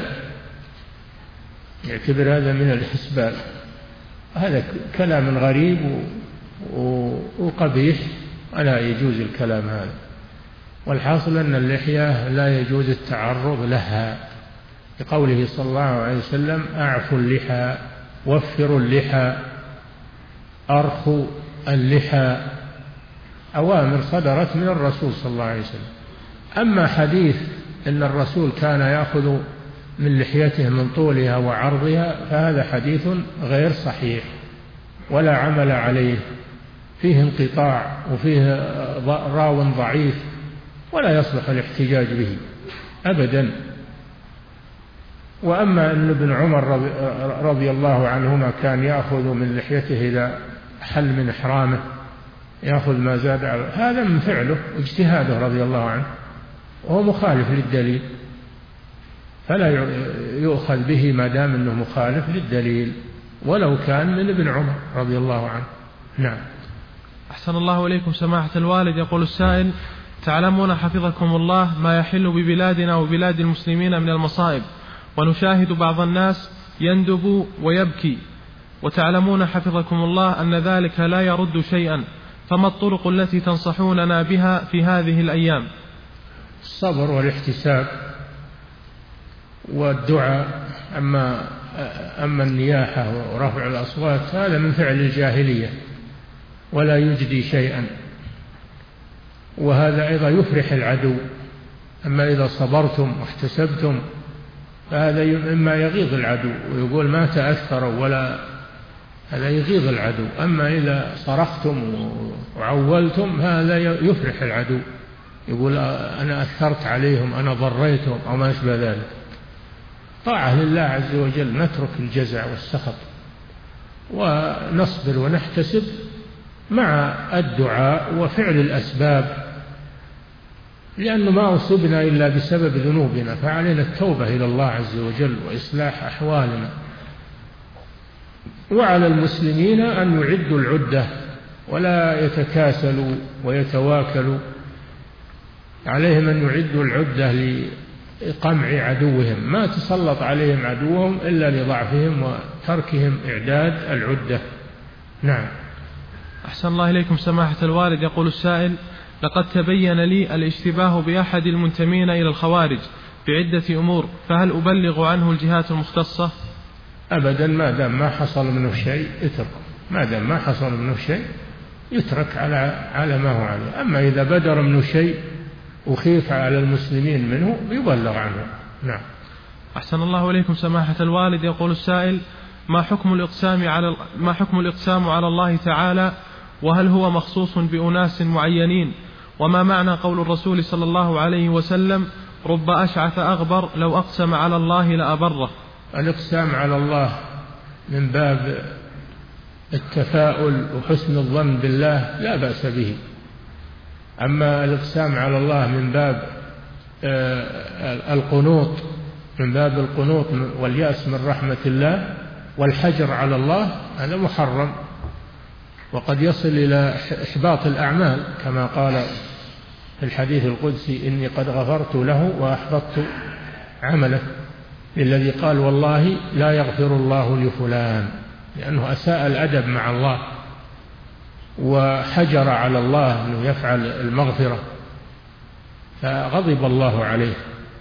يعتبر هذا من الإسبال. هذا كلام غريب وقبيح، ولا يجوز الكلام هذا. والحاصل أن اللحية لا يجوز التعرض لها، لقوله صلى الله عليه وسلم: أعفوا اللحى، وفروا اللحى، أرخوا اللحى، أوامر صدرت من الرسول صلى الله عليه وسلم. أما حديث أن الرسول كان يأخذ من لحيته من طولها وعرضها فهذا حديث غير صحيح ولا عمل عليه، فيه انقطاع وفيه راو ضعيف ولا يصلح الاحتجاج به أبدا. وأما أن ابن عمر رضي الله عنهما كان يأخذ من لحيته إذا حل من إحرامه، يأخذ ما زاد على هذا من فعله واجتهاده رضي الله عنه، وهو مخالف للدليل، فلا يؤخذ به ما دام أنه مخالف للدليل ولو كان من ابن عمر رضي الله عنه. نعم. أحسن الله إليكم سماحة الوالد. يقول السائل: تعلمون حفظكم الله ما يحل ببلادنا وبلاد المسلمين من المصائب، ونشاهد بعض الناس يندب ويبكي، وتعلمون حفظكم الله أن ذلك لا يرد شيئا، فما الطرق التي تنصحوننا بها في هذه الأيام؟ الصبر والاحتساب والدعاء. أما أما النياحة ورفع الأصوات هذا من فعل الجاهلية ولا يجدي شيئا، وهذا أيضا يفرح العدو. أما إذا صبرتم واحتسبتم فهذا مما يغيظ العدو ويقول ما تأثروا، ولا هذا يغيظ العدو. أما إذا صرختم وعولتم هذا يفرح العدو، يقول أنا أثرت عليهم، أنا ضريتهم أو ما أشبه ذلك. طاعة لله عز وجل، نترك الجزع والسخط ونصبر ونحتسب مع الدعاء وفعل الأسباب لأنه ما أصبنا إلا بسبب ذنوبنا، فعلينا التوبة إلى الله عز وجل وإصلاح أحوالنا. وعلى المسلمين أن يعدوا العدة ولا يتكاسلوا ويتواكلوا، عليهم أن يعدوا العدة لقمع عدوهم، ما تسلط عليهم عدوهم إلا لضعفهم وتركهم إعداد العدة. نعم. أحسن الله إليكم سماحة الوالد. يقول السائل: لقد تبين لي الاشتباه بأحد المنتمين إلى الخوارج بعدة أمور، فهل أبلغ عنه الجهات المختصة؟ أبدا، ما دام ما حصل منه شيء اترك، ما دام ما حصل منه شيء يترك على على ما هو عليه. أما إذا بدر منه شيء وخيف على المسلمين منه يبلغ عنه. نعم. أحسن الله إليكم سماحة الوالد. يقول السائل: ما حكم الإقسام على ما حكم الإقسام على الله تعالى، وهل هو مخصوص بأناس معينين؟ وما معنى قول الرسول صلى الله عليه وسلم: رب أشعث أغبر لو أقسم على الله لأبره؟ الإقسام على الله من باب التفاؤل وحسن الظن بالله لا بأس به. أما الإقسام على الله من باب القنوط، من باب القنوط واليأس من رحمة الله والحجر على الله، هذا محرم، وقد يصل إلى إحباط الأعمال، كما قال في الحديث القدسي: إني قد غفرت له وأحبطت عمله، للذي قال: والله لا يغفر الله لفلان، لأنه أساء الأدب مع الله وحجر على الله أنه يفعل المغفرة، فغضب الله عليه.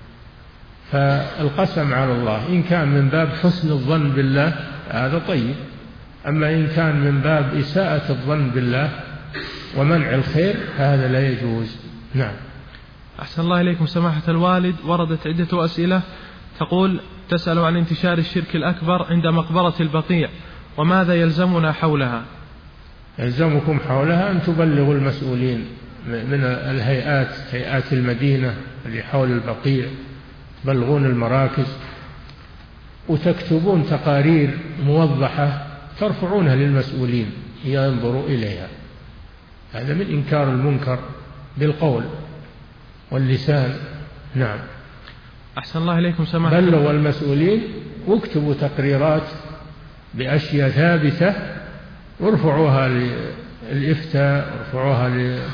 فالقسم على الله إن كان من باب حسن الظن بالله هذا طيب، أما إن كان من باب إساءة الظن بالله ومنع الخير هذا لا يجوز. نعم. أحسن الله إليكم سماحة الوالد. وردت عدة أسئلة تقول: تسأل عن انتشار الشرك الأكبر عند مقبرة البقيع، وماذا يلزمنا حولها؟ يلزمكم حولها أن تبلغوا المسؤولين من الهيئات، هيئات المدينة اللي حول البقيع، تبلغون المراكز وتكتبون تقارير موضحة ترفعونها للمسؤولين ينظروا إليها. هذا من إنكار المنكر بالقول واللسان. نعم. أحسن الله إليكم سماحة. بلغوا المسؤولين واكتبوا تقريرات بأشياء ثابتة وارفعوها للإفتاء، وارفعوها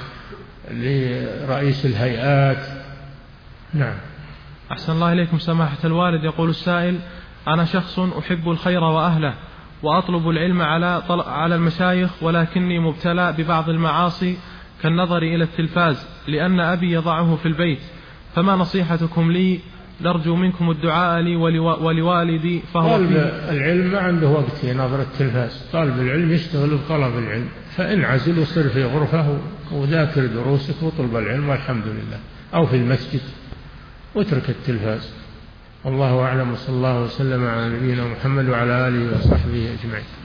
لرئيس الهيئات. نعم. أحسن الله إليكم سماحة الوالد. يقول السائل: أنا شخص أحب الخير وأهله، وأطلب العلم على على المشايخ، ولكني مبتلى ببعض المعاصي كالنظر إلى التلفاز، لأن أبي يضعه في البيت، فما نصيحتكم لي؟ نرجو منكم الدعاء لي ولوالدي. فهو طالب العلم ما عنده وقت ينظر التلفاز، طالب العلم يشتغل بطلب العلم، فانعزل وصر في غرفة وذاكر دروسك وطلب العلم والحمد لله، أو في المسجد، واترك التلفاز. والله أعلم، وصلى الله وسلم على نبينا محمد وعلى آله وصحبه أجمعين.